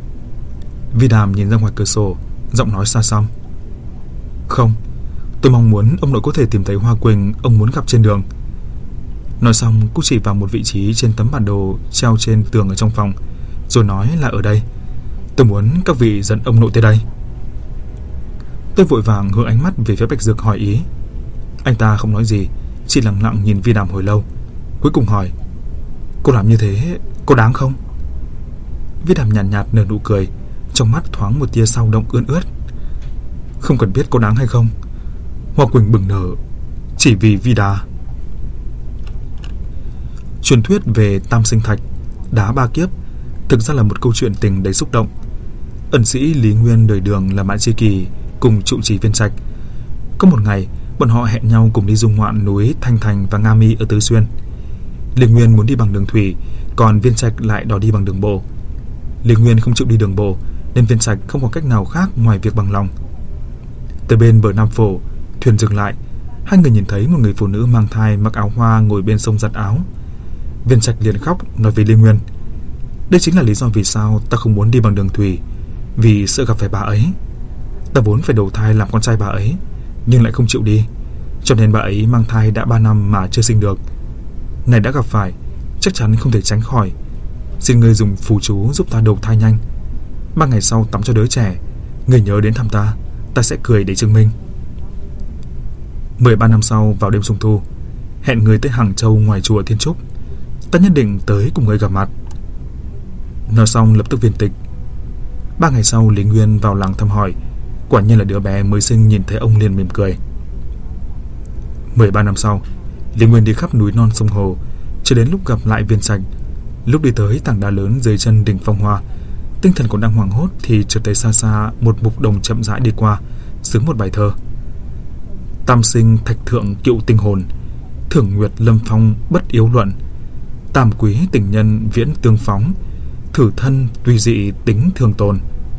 Vi Đàm nhìn ra ngoài cửa sổ, giọng nói xa xăm: không, tôi mong muốn ông nội có thể tìm thấy hoa quỳnh ông muốn gặp trên đường. Nói xong cô chỉ vào một vị trí trên tấm bản đồ treo trên tường ở trong phòng, rồi nói là ở đây. Tôi muốn các vị dẫn ông nội tới đây. Tôi vội vàng hướng ánh mắt về phía Bạch Dực hỏi ý. Anh ta không nói gì, chỉ lặng lặng nhìn Vi Đàm hồi lâu, cuối cùng hỏi: cô làm như thế có đáng không? Vi Đàm nhàn nhạt nở nụ cười, trong mắt thoáng một tia sao động ươn ướt. Không cần biết có đáng hay không, hoa quỳnh bừng nở chỉ vì Vi Đà. Truyền thuyết về Tam Sinh Thạch, đá ba kiếp, thực ra là một câu chuyện tình đầy xúc động. Ẩn sĩ Lý Nguyên đời Đường là Mã Chi Kỳ cùng trụ trì Viên Trạch. Có một ngày, bọn họ hẹn nhau cùng đi dung ngoạn núi Thanh Thành và Nga Mi ở Tứ Xuyên. Lý Nguyên muốn đi bằng đường thủy, còn Viên Trạch lại đòi đi bằng đường bộ. Lý Nguyên không chịu đi đường bộ, nên Viên Trạch không có cách nào khác ngoài việc bằng lòng. Từ bên bờ Nam Phổ, thuyền dừng lại. Hai người nhìn thấy một người phụ nữ mang thai mặc áo hoa ngồi bên sông giặt áo. Viên Trạch liền khóc nói với Lý Nguyên: đây chính là lý do vì sao ta không muốn đi bằng đường thủy, vì sợ gặp phải bà ấy. Ta vốn phải đầu thai làm con trai bà ấy, nhưng lại không chịu đi, cho nên bà ấy mang thai đã 3 năm mà chưa sinh được. Này đã gặp phải, chắc chắn không thể tránh khỏi. Xin ngươi dùng phù chú giúp ta đầu thai nhanh. 3 ngày sau tắm cho đứa trẻ, ngươi nhớ đến thăm ta, ta sẽ cười để chứng minh. 13 năm sau vào đêm Trung Thu, hẹn người tới Hàng Châu ngoài chùa Thiên Trúc. Ta nhất định tới cùng ngươi gặp mặt. Nói xong lập tức viên tịch. 3 ngày sau Lý Nguyên vào làng thăm hỏi. Quả nhiên là đứa bé mới sinh nhìn thấy ông liền mỉm cười. 13 năm sau, Lý Nguyên đi khắp núi non sông hồ, cho đến lúc gặp lại Viên Trạch. Lúc đi tới tảng đá lớn dưới chân đỉnh Phong Hoa, tinh thần còn đang hoảng hốt thì chợt thấy xa xa một mục đồng chậm rãi đi qua, xướng một bài thơ: Tam sinh thạch thượng cựu tinh hồn, Thưởng nguyệt lâm phong bất yếu luận, tam quý tình nhân viễn tương phóng, thử thân tùy dị tính thường tồn.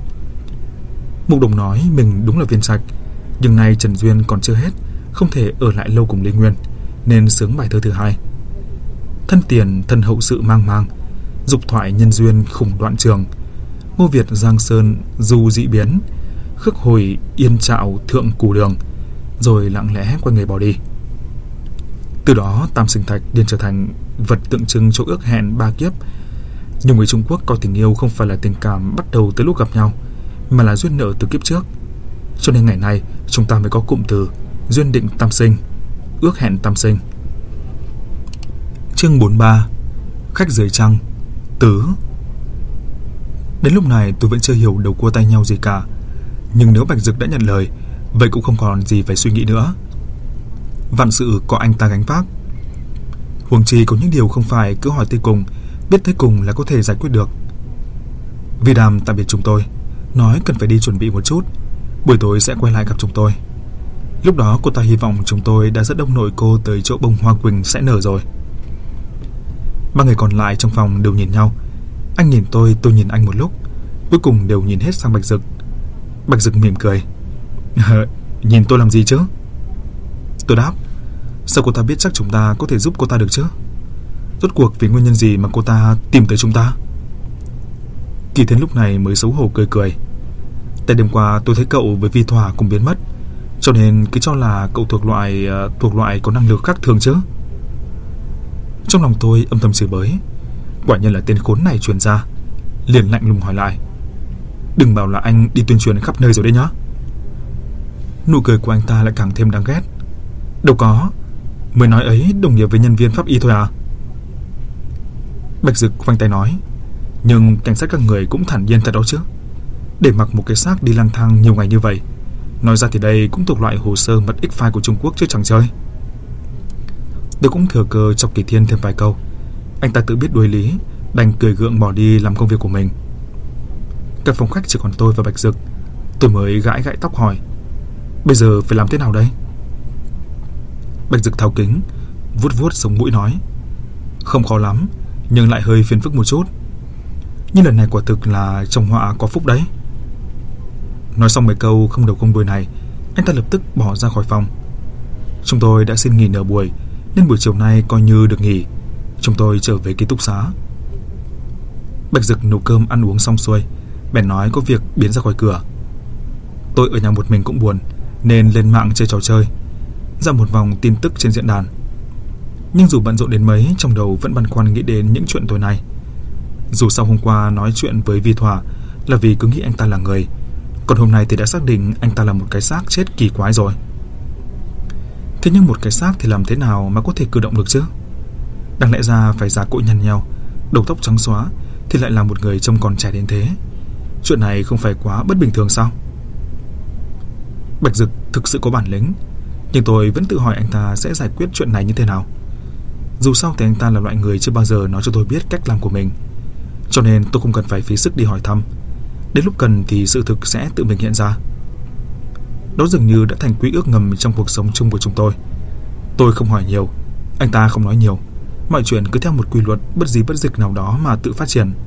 Mục Đồng nói mình đúng là viên trạch, nhưng nay Trần duyên còn chưa hết, không thể ở lại lâu cùng Lý Nguyên, nên sướng bài thơ thứ hai. Thân tiền thân hậu sự mang mang, dục thoại nhân duyên khủng đoạn trường, Ngô Việt Giang Sơn du dị biến, khước hồi yên trạo thượng cù đường, rồi lặng lẽ quay người bỏ đi. Từ đó tam sinh thạch liền trở thành vật tượng trưng cho ước hẹn ba kiếp. Nhiều người Trung Quốc coi tình yêu không phải là tình cảm bắt đầu từ lúc gặp nhau, mà là duyên nợ từ kiếp trước. Cho nên ngày nay chúng ta mới có cụm từ duyên định tam sinh, ước hẹn tam sinh. Chương 43. Khách dưới trăng tứ. Đến lúc này tôi vẫn chưa hiểu đầu cua tay nhau gì cả, nhưng nếu Bạch Dực đã nhận lời, vậy cũng không còn gì phải suy nghĩ nữa. Vạn sự có anh ta gánh vác. Huống chi có những điều không phải cứ hỏi tới cùng, biết tới cùng là có thể giải quyết được. Vi Đàm tạm biệt chúng tôi, nói cần phải đi chuẩn bị một chút, buổi tối sẽ quay lại gặp chúng tôi. Lúc đó cô ta hy vọng chúng tôi đã dẫn ông nội cô tới chỗ bông hoa quỳnh sẽ nở rồi. Ba người còn lại trong phòng đều nhìn nhau. Anh nhìn tôi nhìn anh một lúc, cuối cùng đều nhìn hết sang Bạch Dực. Bạch Dực mỉm cười. Nhìn tôi làm gì chứ? Tôi đáp, sao cô ta biết chắc chúng ta có thể giúp cô ta được chứ? Rốt cuộc vì nguyên nhân gì mà cô ta tìm tới chúng ta? Kỳ Thiên lúc này mới xấu hổ cười cười. Tại đêm qua tôi thấy cậu với Vi Thỏa cùng biến mất, cho nên cứ cho là cậu thuộc loại có năng lực khác thường chứ. Trong lòng tôi âm thầm chửi bới, quả nhiên là tên khốn này truyền ra. Liền lạnh lùng hỏi lại, đừng bảo là anh đi tuyên truyền khắp nơi rồi đấy nhá. Nụ cười của anh ta lại càng thêm đáng ghét. Đâu có, mới nói ấy đồng nghiệp với nhân viên pháp y thôi à? Bạch Dực khoanh tay nói, nhưng cảnh sát các người cũng thản nhiên thật đó chứ. Để mặc một cái xác đi lang thang nhiều ngày như vậy, nói ra thì đây cũng thuộc loại hồ sơ mật X-file của Trung Quốc chứ chẳng chơi. Tôi cũng thừa cơ chọc Kỳ Thiên thêm vài câu. Anh ta tự biết đuối lý, đành cười gượng bỏ đi làm công việc của mình. Cả phòng khách chỉ còn tôi và Bạch Dực. Tôi mới gãi tóc hỏi, bây giờ phải làm thế nào đây? Bạch Dực tháo kính, vuốt sống mũi nói, không khó lắm, nhưng lại hơi phiền phức một chút. Nhưng lần này quả thực là trong họa có phúc đấy. Nói xong mấy câu không đầu không đuôi này, anh ta lập tức bỏ ra khỏi phòng. Chúng tôi đã xin nghỉ nửa buổi, nên buổi chiều nay coi như được nghỉ. Chúng tôi trở về ký túc xá. Bạch Dực nấu cơm ăn uống xong xuôi, bèn nói có việc biến ra khỏi cửa. Tôi ở nhà một mình cũng buồn, nên lên mạng chơi trò chơi, ra một vòng tin tức trên diễn đàn. Nhưng dù bận rộn đến mấy, trong đầu vẫn băn khoăn nghĩ đến những chuyện tối nay. Dù sao hôm qua nói chuyện với Vi Thỏa là vì cứ nghĩ anh ta là người, còn hôm nay thì đã xác định anh ta là một cái xác chết kỳ quái rồi. Thế nhưng một cái xác thì làm thế nào mà có thể cử động được chứ? Đáng lẽ ra phải già cỗi nhăn nheo, đầu tóc trắng xóa, thì lại là một người trông còn trẻ đến thế. Chuyện này không phải quá bất bình thường sao? Bạch Dực thực sự có bản lĩnh, nhưng tôi vẫn tự hỏi anh ta sẽ giải quyết chuyện này như thế nào. Dù sao thì anh ta là loại người chưa bao giờ nói cho tôi biết cách làm của mình, cho nên tôi không cần phải phí sức đi hỏi thăm. Đến lúc cần thì sự thực sẽ tự mình hiện ra. Đó dường như đã thành quy ước ngầm trong cuộc sống chung của chúng tôi. Tôi không hỏi nhiều, anh ta không nói nhiều, mọi chuyện cứ theo một quy luật bất di bất dịch nào đó mà tự phát triển.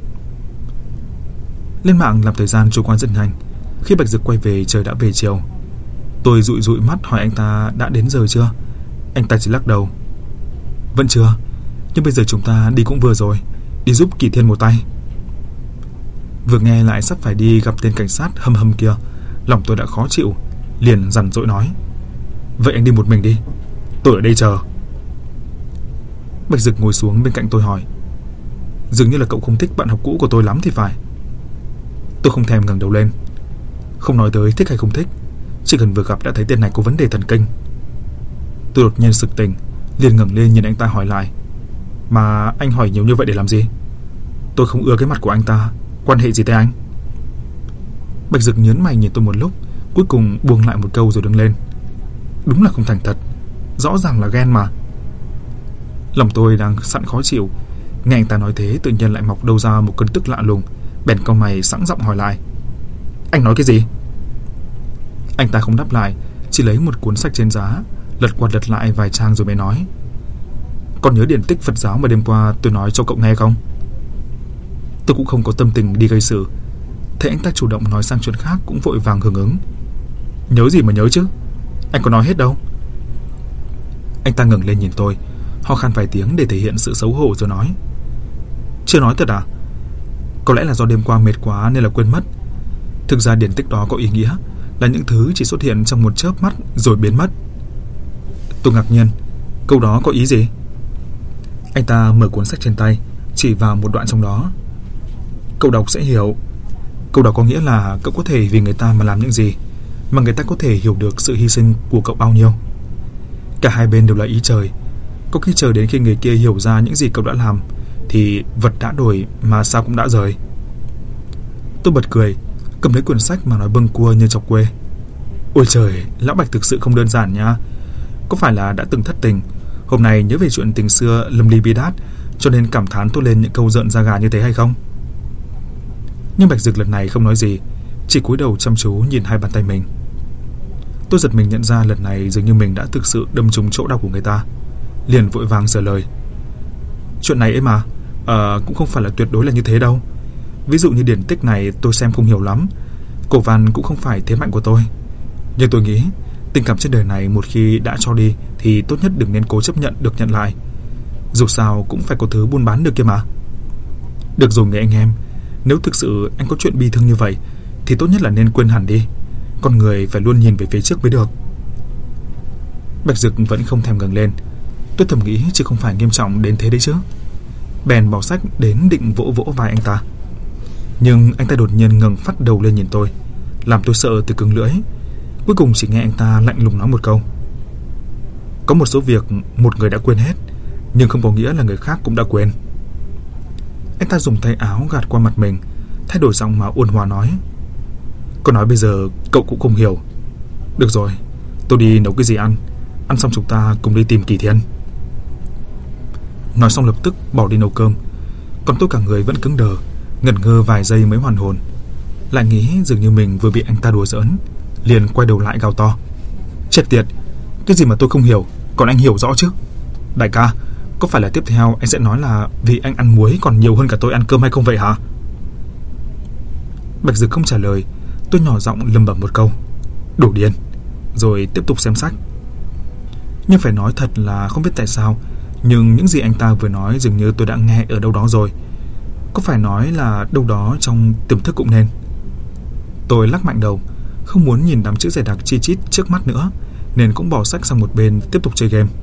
Lên mạng làm thời gian trôi qua rất nhanh. Khi Bạch Dực quay về, trời đã về chiều. Tôi dụi mắt hỏi anh ta đã đến giờ chưa. Anh ta chỉ lắc đầu, vẫn chưa, nhưng bây giờ chúng ta đi cũng vừa rồi, đi giúp Kỳ Thiên một tay. Vừa nghe lại sắp phải đi gặp tên cảnh sát hâm kia, lòng tôi đã khó chịu, liền dằn dỗi nói, vậy anh đi một mình đi, tôi ở đây chờ. Bạch Dực ngồi xuống bên cạnh tôi hỏi, dường như là cậu không thích bạn học cũ của tôi lắm thì phải. Tôi không thèm ngẩng đầu lên. Không nói tới thích hay không thích, chỉ cần vừa gặp đã thấy tên này có vấn đề thần kinh. Tôi đột nhiên sực tỉnh, liền ngẩng lên nhìn anh ta hỏi lại, mà anh hỏi nhiều như vậy để làm gì? Tôi không ưa cái mặt của anh ta, quan hệ gì tới anh? Bạch Dực nhớn mày nhìn tôi một lúc, cuối cùng buông lại một câu rồi đứng lên. Đúng là không thành thật, rõ ràng là ghen mà. Lòng tôi đang sẵn khó chịu, nghe anh ta nói thế tự nhiên lại mọc đâu ra một cơn tức lạ lùng, bèn cau mày sẵn giọng hỏi lại, anh nói cái gì? Anh ta không đáp lại, chỉ lấy một cuốn sách trên giá, lật qua lật lại vài trang rồi mới nói, Còn nhớ điển tích Phật giáo mà đêm qua tôi nói cho cậu nghe không? Tôi cũng không có tâm tình đi gây sự. Thấy anh ta chủ động nói sang chuyện khác cũng vội vàng hưởng ứng. Nhớ gì mà nhớ chứ, anh có nói hết đâu. Anh ta ngẩng lên nhìn tôi, ho khan vài tiếng để thể hiện sự xấu hổ rồi nói. Chưa nói thật à? Có lẽ là do đêm qua mệt quá nên là quên mất. Thực ra điển tích đó có ý nghĩa là những thứ chỉ xuất hiện trong một chớp mắt rồi biến mất. Tôi ngạc nhiên, câu đó có ý gì? Anh ta mở cuốn sách trên tay, chỉ vào một đoạn trong đó. Cậu đọc sẽ hiểu. Câu đó có nghĩa là cậu có thể vì người ta mà làm những gì, mà người ta có thể hiểu được sự hy sinh của cậu bao nhiêu. Cả hai bên đều là ý trời. Có khi chờ đến khi người kia hiểu ra những gì cậu đã làm thì vật đã đổi mà sao cũng đã rời. Tôi bật cười, cầm lấy quyển sách mà nói bâng cua như chọc quê. Ôi trời, lão Bạch thực sự không đơn giản nha. Có phải là đã từng thất tình, hôm nay nhớ về chuyện tình xưa lâm ly bi đát, cho nên cảm thán thốt lên những câu rợn da gà như thế hay không? Nhưng Bạch Dực lần này không nói gì, chỉ cúi đầu chăm chú nhìn hai bàn tay mình. Tôi giật mình nhận ra lần này dường như mình đã thực sự đâm trúng chỗ đau của người ta, liền vội vàng trả lời. Chuyện này ấy mà, cũng không phải là tuyệt đối là như thế đâu. Ví dụ như điển tích này tôi xem không hiểu lắm, cổ văn cũng không phải thế mạnh của tôi. Nhưng tôi nghĩ tình cảm trên đời này một khi đã cho đi thì tốt nhất đừng nên cố chấp nhận được nhận lại. Dù sao cũng phải có thứ buôn bán được kia mà. Được rồi người anh em, nếu thực sự anh có chuyện bi thương như vậy thì tốt nhất là nên quên hẳn đi. Con người phải luôn nhìn về phía trước mới được. Bạch Dực vẫn không thèm ngẩng lên. Tôi thầm nghĩ chứ không phải nghiêm trọng đến thế đấy chứ. Bèn bỏ sách đến định vỗ vỗ vai anh ta. Nhưng anh ta đột nhiên ngẩng phát đầu lên nhìn tôi, làm tôi sợ từ cứng lưỡi. Cuối cùng chỉ nghe anh ta lạnh lùng nói một câu. Có một số việc một người đã quên hết, nhưng không có nghĩa là người khác cũng đã quên. Anh ta dùng tay áo gạt qua mặt mình, thay đổi giọng mà ôn hòa nói. Có nói bây giờ cậu cũng không hiểu. Được rồi, tôi đi nấu cái gì ăn. Ăn xong chúng ta cùng đi tìm Kỳ Thiên. Nói xong lập tức bỏ đi nấu cơm. Còn tôi cả người vẫn cứng đờ, ngẩn ngơ vài giây mới hoàn hồn. Lại nghĩ dường như mình vừa bị anh ta đùa giỡn, liền quay đầu lại gào to. Chết tiệt, cái gì mà tôi không hiểu, còn anh hiểu rõ chứ. Đại ca, có phải là tiếp theo anh sẽ nói là vì anh ăn muối còn nhiều hơn cả tôi ăn cơm hay không vậy hả? Bạch Dực không trả lời. Tôi nhỏ giọng lẩm bẩm một câu, đủ điên, rồi tiếp tục xem sách. Nhưng phải nói thật là không biết tại sao, nhưng những gì anh ta vừa nói dường như tôi đã nghe ở đâu đó rồi. Có phải nói là đâu đó trong tiềm thức cũng nên. Tôi lắc mạnh đầu, không muốn nhìn đám chữ dày đặc chi chít trước mắt nữa, nên cũng bỏ sách sang một bên tiếp tục chơi game.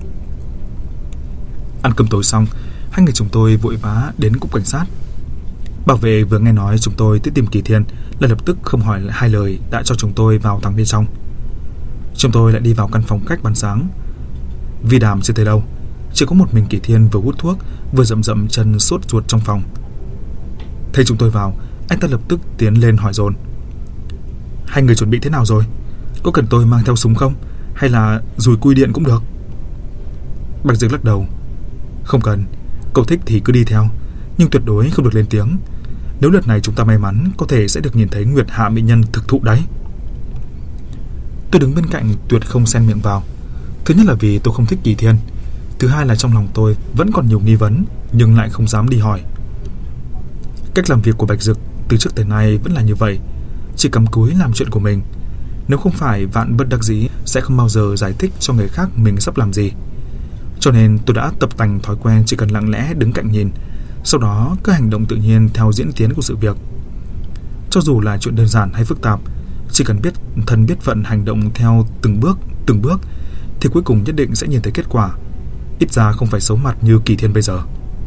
Ăn cơm tối xong, hai người chúng tôi vội vã đến cục cảnh sát. Bảo vệ vừa nghe nói chúng tôi tới tìm Kỳ Thiên là lập tức không hỏi lại hai lời đã cho chúng tôi vào thẳng bên trong. Chúng tôi lại đi vào căn phòng khách ban sáng. Vi Đàm chưa thấy đâu, chỉ có một mình Kỳ Thiên vừa hút thuốc vừa rậm rậm chân sốt ruột trong phòng. Thấy chúng tôi vào, anh ta lập tức tiến lên hỏi dồn. Hai người chuẩn bị thế nào rồi? Có cần tôi mang theo súng không? Hay là dùi cui điện cũng được? Bạch Dực lắc đầu. Không cần, cậu thích thì cứ đi theo, nhưng tuyệt đối không được lên tiếng. Nếu lần này chúng ta may mắn, có thể sẽ được nhìn thấy Nguyệt Hạ mỹ nhân thực thụ đấy. Tôi đứng bên cạnh tuyệt không xen miệng vào. Thứ nhất là vì tôi không thích Kỳ Thiên, thứ hai là trong lòng tôi vẫn còn nhiều nghi vấn, nhưng lại không dám đi hỏi. Cách làm việc của Bạch Dực từ trước tới nay vẫn là như vậy, chỉ cắm cúi làm chuyện của mình. Nếu không phải vạn bất đắc dĩ, sẽ không bao giờ giải thích cho người khác mình sắp làm gì. Cho nên tôi đã tập tành thói quen chỉ cần lặng lẽ đứng cạnh nhìn, sau đó cứ hành động tự nhiên theo diễn tiến của sự việc. Cho dù là chuyện đơn giản hay phức tạp, chỉ cần biết thân biết phận hành động theo từng bước thì cuối cùng nhất định sẽ nhìn thấy kết quả. Ít ra không phải xấu mặt như Kỳ Thiên bây giờ.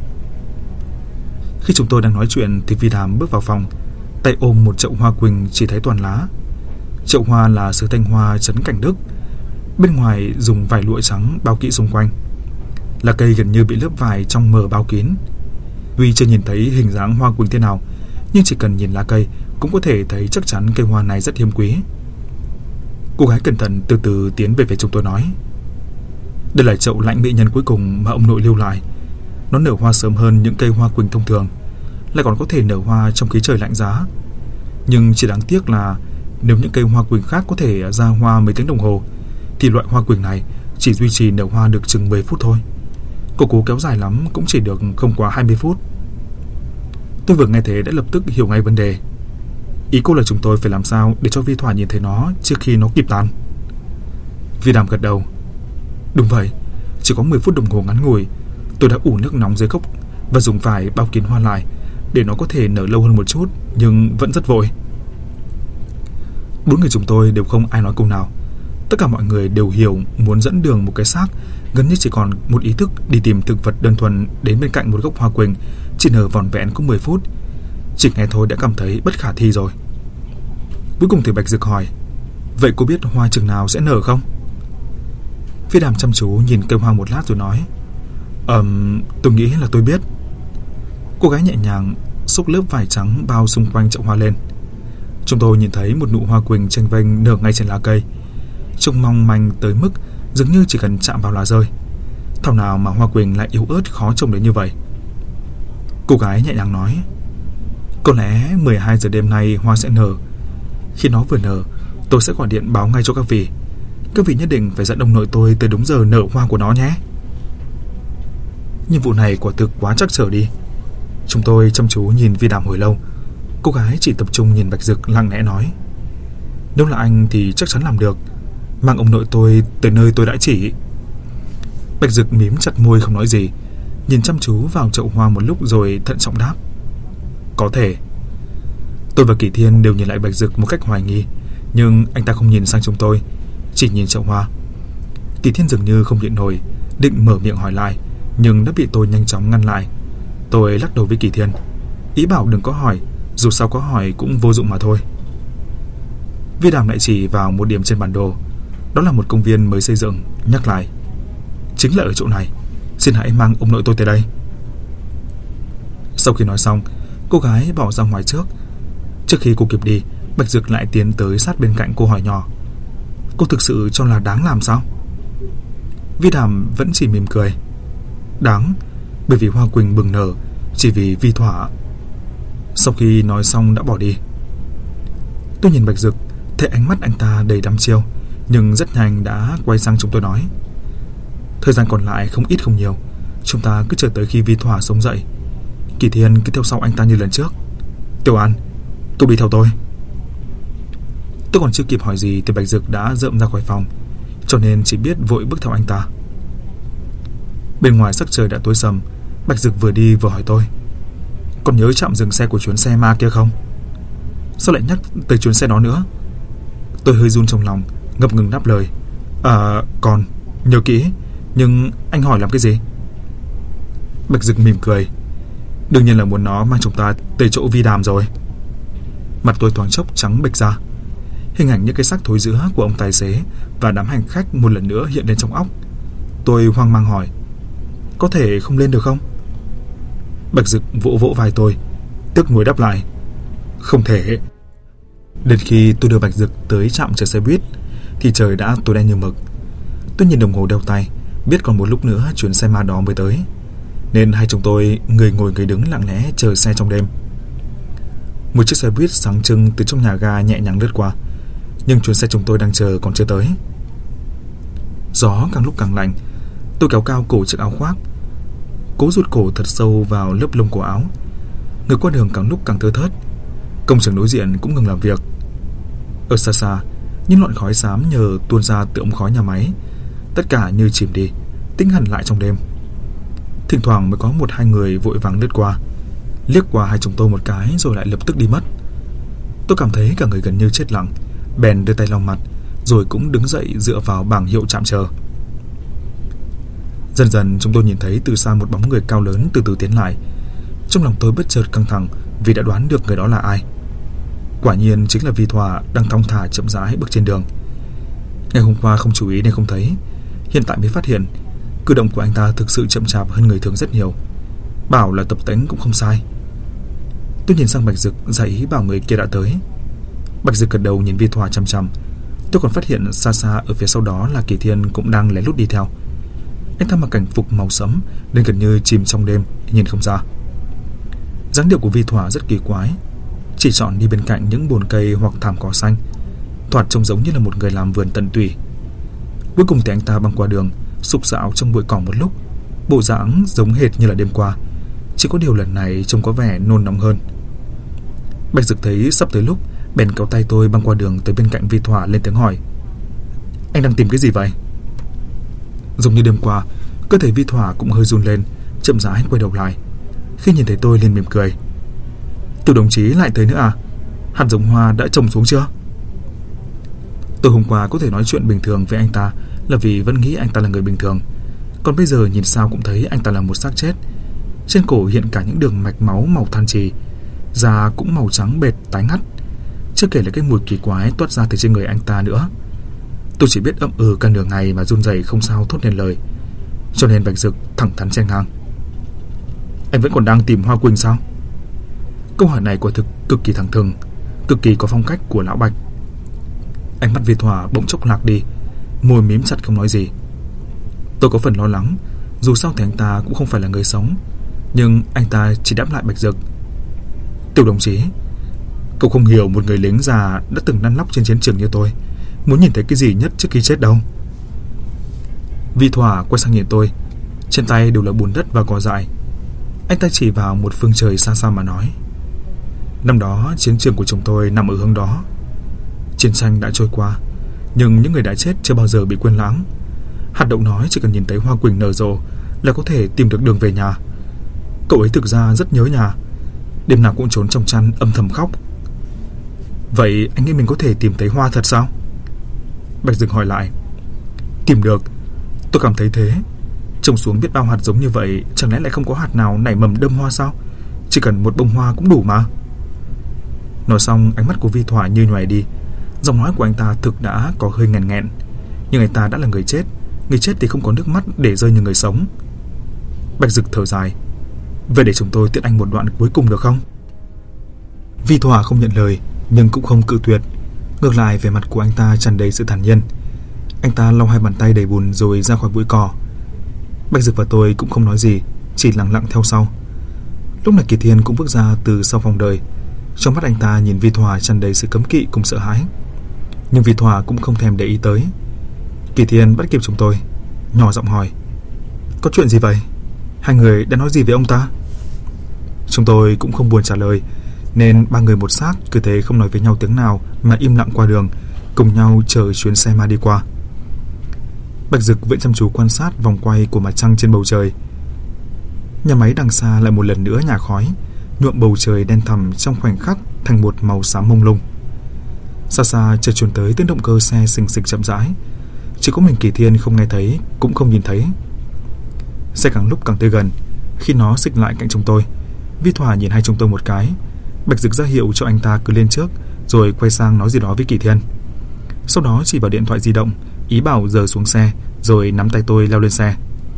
Khi chúng tôi đang nói chuyện thì Vi Đàm bước vào phòng, tay ôm một chậu hoa quỳnh chỉ thấy toàn lá. Chậu hoa là sứ thanh hoa trấn Cảnh Đức, bên ngoài dùng vải lụa trắng bao kỹ xung quanh. Lá cây gần như bị lớp vải trong mờ bao kín. Tuy chưa nhìn thấy hình dáng hoa quỳnh thế nào, nhưng chỉ cần nhìn lá cây cũng có thể thấy chắc chắn cây hoa này rất hiếm quý. Cô gái cẩn thận từ từ tiến về phía chúng tôi nói. Đây là chậu lãnh mỹ nhân cuối cùng mà ông nội lưu lại. Nó nở hoa sớm hơn những cây hoa quỳnh thông thường, lại còn có thể nở hoa trong khí trời lạnh giá. Nhưng chỉ đáng tiếc là nếu những cây hoa quỳnh khác có thể ra hoa mấy tiếng đồng hồ, thì loại hoa quỳnh này chỉ duy trì nở hoa được chừng 10 phút thôi. Cô cố kéo dài lắm cũng chỉ được không quá 20 phút. Tôi vừa nghe thế đã lập tức hiểu ngay vấn đề. Ý cô là chúng tôi phải làm sao để cho Vi Thỏa nhìn thấy nó trước khi nó kịp tan. Vi Đàm gật đầu. Đúng vậy, chỉ có 10 phút đồng hồ ngắn ngủi. Tôi đã ủ nước nóng dưới cốc và dùng vải bao kín hoa lại để nó có thể nở lâu hơn một chút, nhưng vẫn rất vội. 4 người chúng tôi đều không ai nói câu nào. Tất cả mọi người đều hiểu muốn dẫn đường một cái xác gần như chỉ còn một ý thức đi tìm thực vật đơn thuần đến bên cạnh một gốc hoa quỳnh chỉ nở vỏn vẹn có 10 phút. Chỉ nghe thôi đã cảm thấy bất khả thi rồi. Cuối cùng thì Bạch Dực hỏi: Vậy cô biết hoa chừng nào sẽ nở không? Vi Đàm chăm chú nhìn cây hoa một lát rồi nói: Tôi nghĩ là tôi biết. Cô gái nhẹ nhàng xúc lớp vải trắng bao xung quanh chậu hoa lên. Chúng tôi nhìn thấy một nụ hoa quỳnh chênh vênh nở ngay trên lá cây, trông mong manh tới mức dường như chỉ cần chạm vào là rơi. Thảo nào mà hoa quỳnh lại yếu ớt khó trông đến như vậy. Cô gái nhẹ nhàng nói: Có lẽ 12 giờ đêm nay hoa sẽ nở. Khi nó vừa nở, tôi sẽ gọi điện báo ngay cho các vị. Các vị nhất định phải dẫn ông nội tôi tới đúng giờ nở hoa của nó nhé. Nhiệm vụ này quả thực quá trắc trở đi. Chúng tôi chăm chú nhìn Vi Đàm hồi lâu. Cô gái chỉ tập trung nhìn Bạch Dực, lặng lẽ nói: Nếu là anh thì chắc chắn làm được. Mang ông nội tôi tới nơi tôi đã chỉ. Bạch Dực mím chặt môi không nói gì, nhìn chăm chú vào chậu hoa một lúc rồi thận trọng đáp: Có thể. Tôi và Kỳ Thiên đều nhìn lại Bạch Dực một cách hoài nghi, nhưng anh ta không nhìn sang chúng tôi, chỉ nhìn chậu hoa. Kỳ Thiên dường như không nhịn nổi, định mở miệng hỏi lại, nhưng đã bị tôi nhanh chóng ngăn lại. Tôi lắc đầu với Kỳ Thiên, ý bảo đừng có hỏi, dù sao có hỏi cũng vô dụng mà thôi. Vi Đàm lại chỉ vào một điểm trên bản đồ. Đó là một công viên mới xây dựng, nhắc lại: Chính là ở chỗ này, xin hãy mang ông nội tôi tới đây. Sau khi nói xong, cô gái bỏ ra ngoài trước. Trước khi cô kịp đi, Bạch Dực lại tiến tới sát bên cạnh cô hỏi nhỏ: Cô thực sự cho là đáng làm sao? Vi Đàm vẫn chỉ mỉm cười: Đáng, bởi vì hoa quỳnh bừng nở, chỉ vì Vi Thỏa. Sau khi nói xong đã bỏ đi. Tôi nhìn Bạch Dực, thấy ánh mắt anh ta đầy đăm chiêu, nhưng rất nhanh đã quay sang chúng tôi nói: Thời gian còn lại không ít không nhiều, chúng ta cứ chờ tới khi Vi Thỏa sống dậy. Kỳ Thiên cứ theo sau anh ta như lần trước. Tiểu An, cậu đi theo tôi. Tôi còn chưa kịp hỏi gì thì Bạch Dực đã rợm ra khỏi phòng, cho nên chỉ biết vội bước theo anh ta. Bên ngoài sắc trời đã tối sầm. Bạch Dực vừa đi vừa hỏi tôi: Còn nhớ trạm dừng xe của chuyến xe ma kia không? Sao lại nhắc tới chuyến xe đó nữa? Tôi hơi run trong lòng, ngập ngừng đáp lời: Còn nhớ kỹ. Nhưng anh hỏi làm cái gì? Bạch Dực mỉm cười: Đương nhiên là muốn nó mang chúng ta tới chỗ Vi Đàm rồi. Mặt tôi thoáng chốc trắng bệch ra. Hình ảnh những cái xác thối rữa của ông tài xế và đám hành khách một lần nữa hiện lên trong óc. Tôi hoang mang hỏi: Có thể không lên được không? Bạch Dực vỗ vỗ vai tôi, tức nuối đáp lại: Không thể. Đến khi tôi đưa Bạch Dực tới trạm chờ xe buýt thì trời đã tối đen như mực. Tôi nhìn đồng hồ đeo tay, biết còn một lúc nữa chuyến xe ma đó mới tới, nên hai chúng tôi người ngồi người đứng lặng lẽ chờ xe trong đêm. Một chiếc xe buýt sáng trưng từ trong nhà ga nhẹ nhàng lướt qua, nhưng chuyến xe chúng tôi đang chờ còn chưa tới. Gió càng lúc càng lạnh. Tôi kéo cao cổ chiếc áo khoác, cố rụt cổ thật sâu vào lớp lông của áo. Người qua đường càng lúc càng thưa thớt. Công trường đối diện cũng ngừng làm việc. Ở xa xa, những lọn khói xám nhờ tuôn ra từ ống khói nhà máy, tất cả như chìm đi, tĩnh hẳn lại trong đêm. Thỉnh thoảng mới có một hai người vội vàng lướt qua, liếc qua hai chúng tôi một cái rồi lại lập tức đi mất. Tôi cảm thấy cả người gần như chết lặng, bèn đưa tay lau mặt, rồi cũng đứng dậy dựa vào bảng hiệu trạm chờ. Dần dần chúng tôi nhìn thấy từ xa một bóng người cao lớn từ từ tiến lại. Trong lòng tôi bất chợt căng thẳng vì đã đoán được người đó là ai. Quả nhiên chính là Vi Thỏa đang thong thả chậm rãi bước trên đường. Ngày hôm qua không chú ý nên không thấy, hiện tại mới phát hiện cử động của anh ta thực sự chậm chạp hơn người thường rất nhiều. Bảo là tập tễnh cũng không sai. Tôi nhìn sang Bạch Dực, ra ý bảo người kia đã tới. Bạch Dực gật đầu nhìn Vi Thỏa chằm chằm. Tôi còn phát hiện xa xa ở phía sau đó là Kỳ Thiên cũng đang lén lút đi theo. Anh ta mặc cảnh phục màu sẫm nên gần như chìm trong đêm, nhìn không ra. Dáng điệu của Vi Thỏa rất kỳ quái, chỉ chọn đi bên cạnh những bồn cây hoặc thảm cỏ xanh, thoạt trông giống như là một người làm vườn tận tụy. Cuối cùng thì anh ta băng qua đường, sục sạo trong bụi cỏ một lúc, bộ dáng giống hệt như là đêm qua, chỉ có điều lần này trông có vẻ nôn nóng hơn. Bạch Dực thấy sắp tới lúc, bèn kéo tay tôi băng qua đường tới bên cạnh Vi Thỏa, lên tiếng hỏi: "Anh đang tìm cái gì vậy?" Giống như đêm qua, cơ thể Vi Thỏa cũng hơi run lên, chậm rãi quay đầu lại. Khi nhìn thấy tôi liền mỉm cười: "Từ đồng chí lại tới nữa à? Hạt giống hoa đã trồng xuống chưa?" Tôi hôm qua có thể nói chuyện bình thường với anh ta là vì vẫn nghĩ anh ta là người bình thường, còn bây giờ nhìn sao cũng thấy anh ta là một xác chết. Trên cổ hiện cả những đường mạch máu màu than trì, da cũng màu trắng bệt tái ngắt, chưa kể là cái mùi kỳ quái toát ra từ trên người anh ta nữa. Tôi chỉ biết ậm ừ cả nửa ngày mà run rẩy không sao thốt nên lời. Cho nên Bạch Dực thẳng thắn chen ngang: "Anh vẫn còn đang tìm Hoa Quỳnh sao?" Câu hỏi này quả thực cực kỳ thẳng thừng, cực kỳ có phong cách của lão Bạch. Ánh mắt Vi Thỏa bỗng chốc lạc đi, môi mím chặt không nói gì. Tôi có phần lo lắng, dù sao thì anh ta cũng không phải là người sống, nhưng anh ta chỉ đáp lại Bạch Dực: "Tiểu đồng chí, cậu không hiểu một người lính già đã từng lăn lóc trên chiến trường như tôi muốn nhìn thấy cái gì nhất trước khi chết đâu." Vi Thỏa quay sang nhìn tôi, trên tay đều là bùn đất và cỏ dại. Anh ta chỉ vào một phương trời xa xa mà nói: "Năm đó chiến trường của chúng tôi nằm ở hướng đó. Chiến tranh đã trôi qua, nhưng những người đã chết chưa bao giờ bị quên lãng. Hạt đậu nói chỉ cần nhìn thấy hoa quỳnh nở rộ là có thể tìm được đường về nhà. Cậu ấy thực ra rất nhớ nhà, đêm nào cũng trốn trong chăn âm thầm khóc." "Vậy anh nghĩ mình có thể tìm thấy hoa thật sao?" Bạch Dực hỏi lại. "Tìm được, tôi cảm thấy thế. Trồng xuống biết bao hạt giống như vậy, chẳng lẽ lại không có hạt nào nảy mầm đơm hoa sao? Chỉ cần một bông hoa cũng đủ mà." Nói xong, ánh mắt của Vi Thỏa như nhòe đi. Giọng nói của anh ta thực đã có hơi nghẹn nghẹn, nhưng anh ta đã là người chết thì không có nước mắt để rơi như người sống. Bạch Dực thở dài: "Vậy để chúng tôi tiễn anh một đoạn cuối cùng được không?" Vi Thỏa không nhận lời, nhưng cũng không cự tuyệt. Ngược lại, vẻ mặt của anh ta tràn đầy sự thản nhiên. Anh ta lau hai bàn tay đầy bùn rồi ra khỏi bụi cỏ. Bạch Dực và tôi cũng không nói gì, chỉ lặng lặng theo sau. Lúc này Kỳ Thiên cũng bước ra từ sau vòng đời. Trong mắt anh ta nhìn Vi Thỏa tràn đầy sự cấm kỵ cùng sợ hãi, nhưng Vi Thỏa cũng không thèm để ý tới. Kỳ Thiên bắt kịp chúng tôi, nhỏ giọng hỏi: "Có chuyện gì vậy? Hai người đã nói gì với ông ta?" Chúng tôi cũng không buồn trả lời, nên ba người một xác cứ thế không nói với nhau tiếng nào mà im lặng qua đường, cùng nhau chờ chuyến xe ma đi qua. Bạch Dực vẫn chăm chú quan sát vòng quay của mặt trăng trên bầu trời. Nhà máy đằng xa lại một lần nữa nhả khói, nhuộm bầu trời đen thẳm trong khoảnh khắc thành một màu xám mông lung. Xa xa chợt truyền tới tiếng động cơ xe xình xịch chậm rãi. Chỉ có mình Kỳ Thiên không nghe thấy, cũng không nhìn thấy. Xe càng lúc càng tới gần. Khi nó xịch lại cạnh chúng tôi, Vi Thỏa nhìn hai chúng tôi một cái. Bạch Dực ra hiệu cho anh ta cứ lên trước, rồi quay sang nói gì đó với Kỳ Thiên. Sau đó chỉ vào điện thoại di động, ý bảo giờ xuống xe, rồi nắm tay tôi leo lên xe.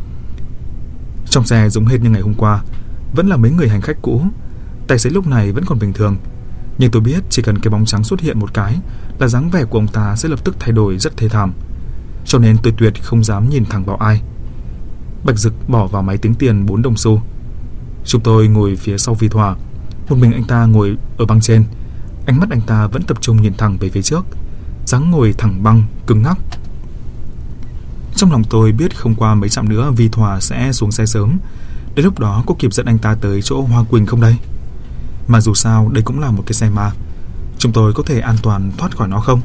Trong xe giống hệt như ngày hôm qua, vẫn là mấy người hành khách cũ. Tài xế lúc này vẫn còn bình thường, nhưng tôi biết chỉ cần cái bóng trắng xuất hiện một cái là dáng vẻ của ông ta sẽ lập tức thay đổi rất thê thảm. Cho nên tôi tuyệt không dám nhìn thẳng vào ai. Bạch Dực bỏ vào máy tính tiền 4 đồng xu. Chúng tôi ngồi phía sau Vi Thỏa, một mình anh ta ngồi ở băng trên. Ánh mắt anh ta vẫn tập trung nhìn thẳng về phía trước, dáng ngồi thẳng băng, cứng ngắc. Trong lòng tôi biết không qua mấy chặng nữa Vi Thỏa sẽ xuống xe sớm. Đến lúc đó có kịp dẫn anh ta tới chỗ Hoa Quỳnh không đây? Mà dù sao đây cũng là một cái xe ma, chúng tôi có thể an toàn thoát khỏi nó không?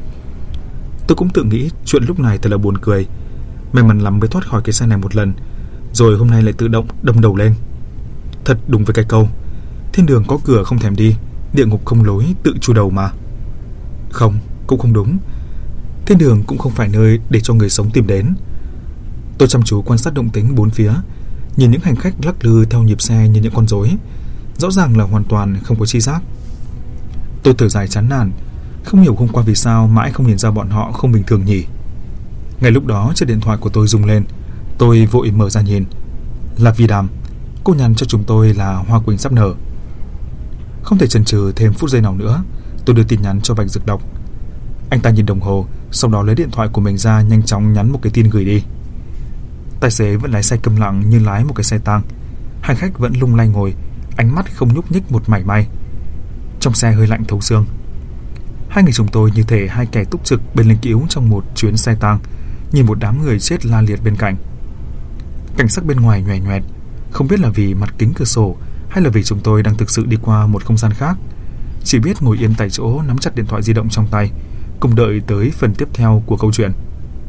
Tôi cũng tự nghĩ chuyện lúc này thật là buồn cười. May mắn lắm mới thoát khỏi cái xe này một lần, rồi hôm nay lại tự động đâm đầu lên. Thật đúng với cái câu thiên đường có cửa không thèm đi, địa ngục không lối tự chui đầu mà. Không, cũng không đúng. Thiên đường cũng không phải nơi để cho người sống tìm đến. Tôi chăm chú quan sát động tĩnh bốn phía, nhìn những hành khách lắc lư theo nhịp xe như những con rối, rõ ràng là hoàn toàn không có chi giác. Tôi thở dài chán nản, không hiểu hôm qua vì sao mãi không nhìn ra bọn họ không bình thường nhỉ. Ngay lúc đó chiếc điện thoại của tôi rung lên. Tôi vội mở ra nhìn. Là Vi Đàm. Cô nhắn cho chúng tôi là Hoa Quỳnh sắp nở. Không thể chần chừ thêm phút giây nào nữa, tôi đưa tin nhắn cho Bạch Dực đọc. Anh ta nhìn đồng hồ, sau đó lấy điện thoại của mình ra, nhanh chóng nhắn một cái tin gửi đi. Tài xế vẫn lái xe câm lặng như lái một cái xe tang. Hành khách vẫn lung lay ngồi, ánh mắt không nhúc nhích một mảy may. Trong xe hơi lạnh thấu xương. Hai người chúng tôi như thể hai kẻ túc trực bên lính cứu trong một chuyến xe tang, nhìn một đám người chết la liệt bên cạnh. Cảnh sắc bên ngoài nhoẻn nhoẹt, không biết là vì mặt kính cửa sổ hay là vì chúng tôi đang thực sự đi qua một không gian khác. Chỉ biết ngồi yên tại chỗ, nắm chặt điện thoại di động trong tay, cùng đợi tới phần tiếp theo của câu chuyện.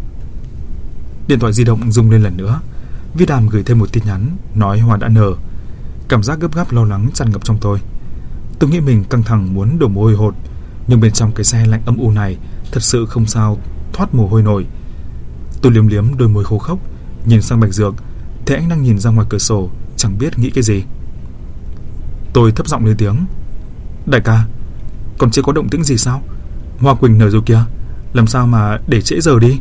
Điện thoại di động rung lên lần nữa. Vi Đàm gửi thêm một tin nhắn nói hoa đã nở. Cảm giác gấp gáp lo lắng tràn ngập trong tôi. Tôi nghĩ mình căng thẳng muốn đổ mồ hôi hột, nhưng bên trong cái xe lạnh âm u này thật sự không sao thoát mồ hôi nổi. Tôi liếm liếm đôi môi khô khốc, nhìn sang Bạch Dược, thấy anh đang nhìn ra ngoài cửa sổ, chẳng biết nghĩ cái gì. Tôi thấp giọng lên tiếng: Đại ca, còn chưa có động tĩnh gì sao? Hoa Quỳnh nở rồi kìa, làm sao mà để trễ giờ đi?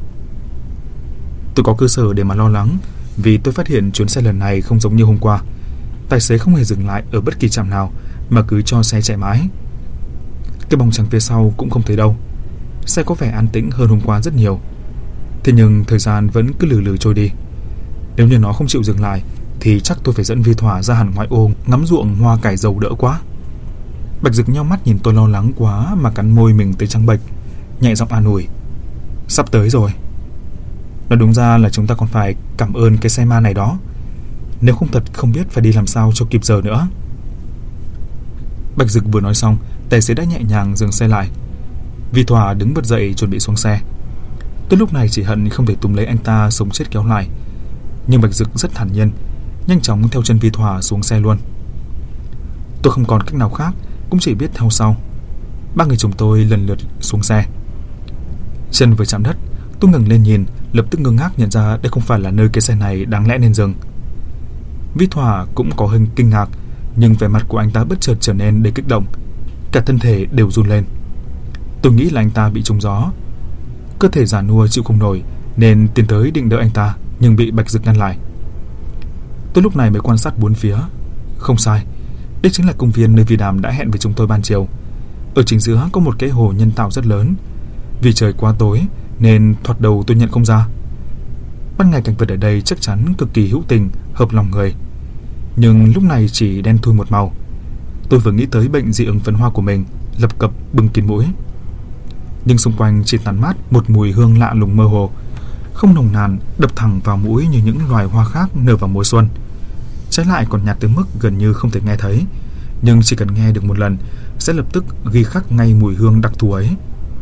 Tôi có cơ sở để mà lo lắng, vì tôi phát hiện chuyến xe lần này không giống như hôm qua. Tài xế không hề dừng lại ở bất kỳ trạm nào, mà cứ cho xe chạy mãi. Cái bóng trắng phía sau cũng không thấy đâu. Xe có vẻ an tĩnh hơn hôm qua rất nhiều. Thế nhưng thời gian vẫn cứ lừ lừ trôi đi. Nếu như nó không chịu dừng lại thì chắc tôi phải dẫn Vi Thỏa ra hẳn ngoại ô ngắm ruộng hoa cải dầu đỡ quá. Bạch Dực nheo mắt nhìn tôi lo lắng quá mà cắn môi mình tới trắng bệch, nhẹ giọng an ủi: Sắp tới rồi. Nói đúng ra là chúng ta còn phải cảm ơn cái xe ma này đó. Nếu không thật không biết phải đi làm sao cho kịp giờ nữa. Bạch Dực vừa nói xong, tài xế đã nhẹ nhàng dừng xe lại. Vi Thỏa đứng bật dậy chuẩn bị xuống xe. Tôi lúc này chỉ hận không thể túm lấy anh ta sống chết kéo lại. Nhưng Bạch Dực rất thản nhiên, nhanh chóng theo chân Vi Thỏa xuống xe luôn. Tôi không còn cách nào khác, cũng chỉ biết theo sau. Ba người chúng tôi lần lượt xuống xe. Chân vừa chạm đất, tôi ngẩng lên nhìn, lập tức ngơ ngác nhận ra đây không phải là nơi cái xe này đáng lẽ nên dừng. Vi Thỏa cũng có hơi kinh ngạc, nhưng vẻ mặt của anh ta bất chợt trở nên đầy kích động, cả thân thể đều run lên. Tôi nghĩ là anh ta bị trúng gió. Cơ thể già nua chịu không nổi nên tiến tới định đỡ anh ta, nhưng bị Bạch Dực ngăn lại. Tôi lúc này mới quan sát bốn phía. Không sai, đây chính là công viên nơi Vi Đàm đã hẹn với chúng tôi ban chiều. Ở chính giữa có một cái hồ nhân tạo rất lớn. Vì trời quá tối nên thoạt đầu tôi nhận không ra. Ban ngày cảnh vật ở đây chắc chắn cực kỳ hữu tình, hợp lòng người. Nhưng lúc này chỉ đen thui một màu. Tôi vừa nghĩ tới bệnh dị ứng phấn hoa của mình, lập cập bưng kín mũi. Nhưng xung quanh chỉ tản mát một mùi hương lạ lùng mơ hồ, không nồng nàn đập thẳng vào mũi như những loài hoa khác nở vào mùa xuân. Trái lại còn nhạt tới mức gần như không thể nghe thấy, nhưng chỉ cần nghe được một lần sẽ lập tức ghi khắc ngay mùi hương đặc thù ấy.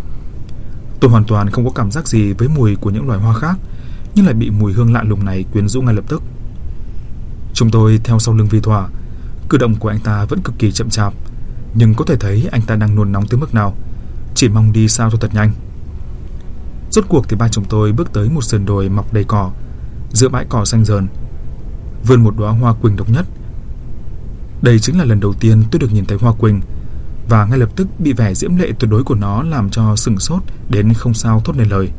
Tôi hoàn toàn không có cảm giác gì với mùi của những loài hoa khác, nhưng lại bị mùi hương lạ lùng này quyến rũ ngay lập tức. Chúng tôi theo sau lưng Vi Thỏa. Cử động của anh ta vẫn cực kỳ chậm chạp, nhưng có thể thấy anh ta đang nôn nóng tới mức nào, chỉ mong đi sao cho thật nhanh. Rốt cuộc thì ba chúng tôi bước tới một sườn đồi mọc đầy cỏ. Giữa bãi cỏ xanh rờn vươn một đóa hoa quỳnh độc nhất. Đây chính là lần đầu tiên tôi được nhìn thấy hoa quỳnh, và ngay lập tức bị vẻ diễm lệ tuyệt đối của nó làm cho sửng sốt đến không sao thốt nên lời.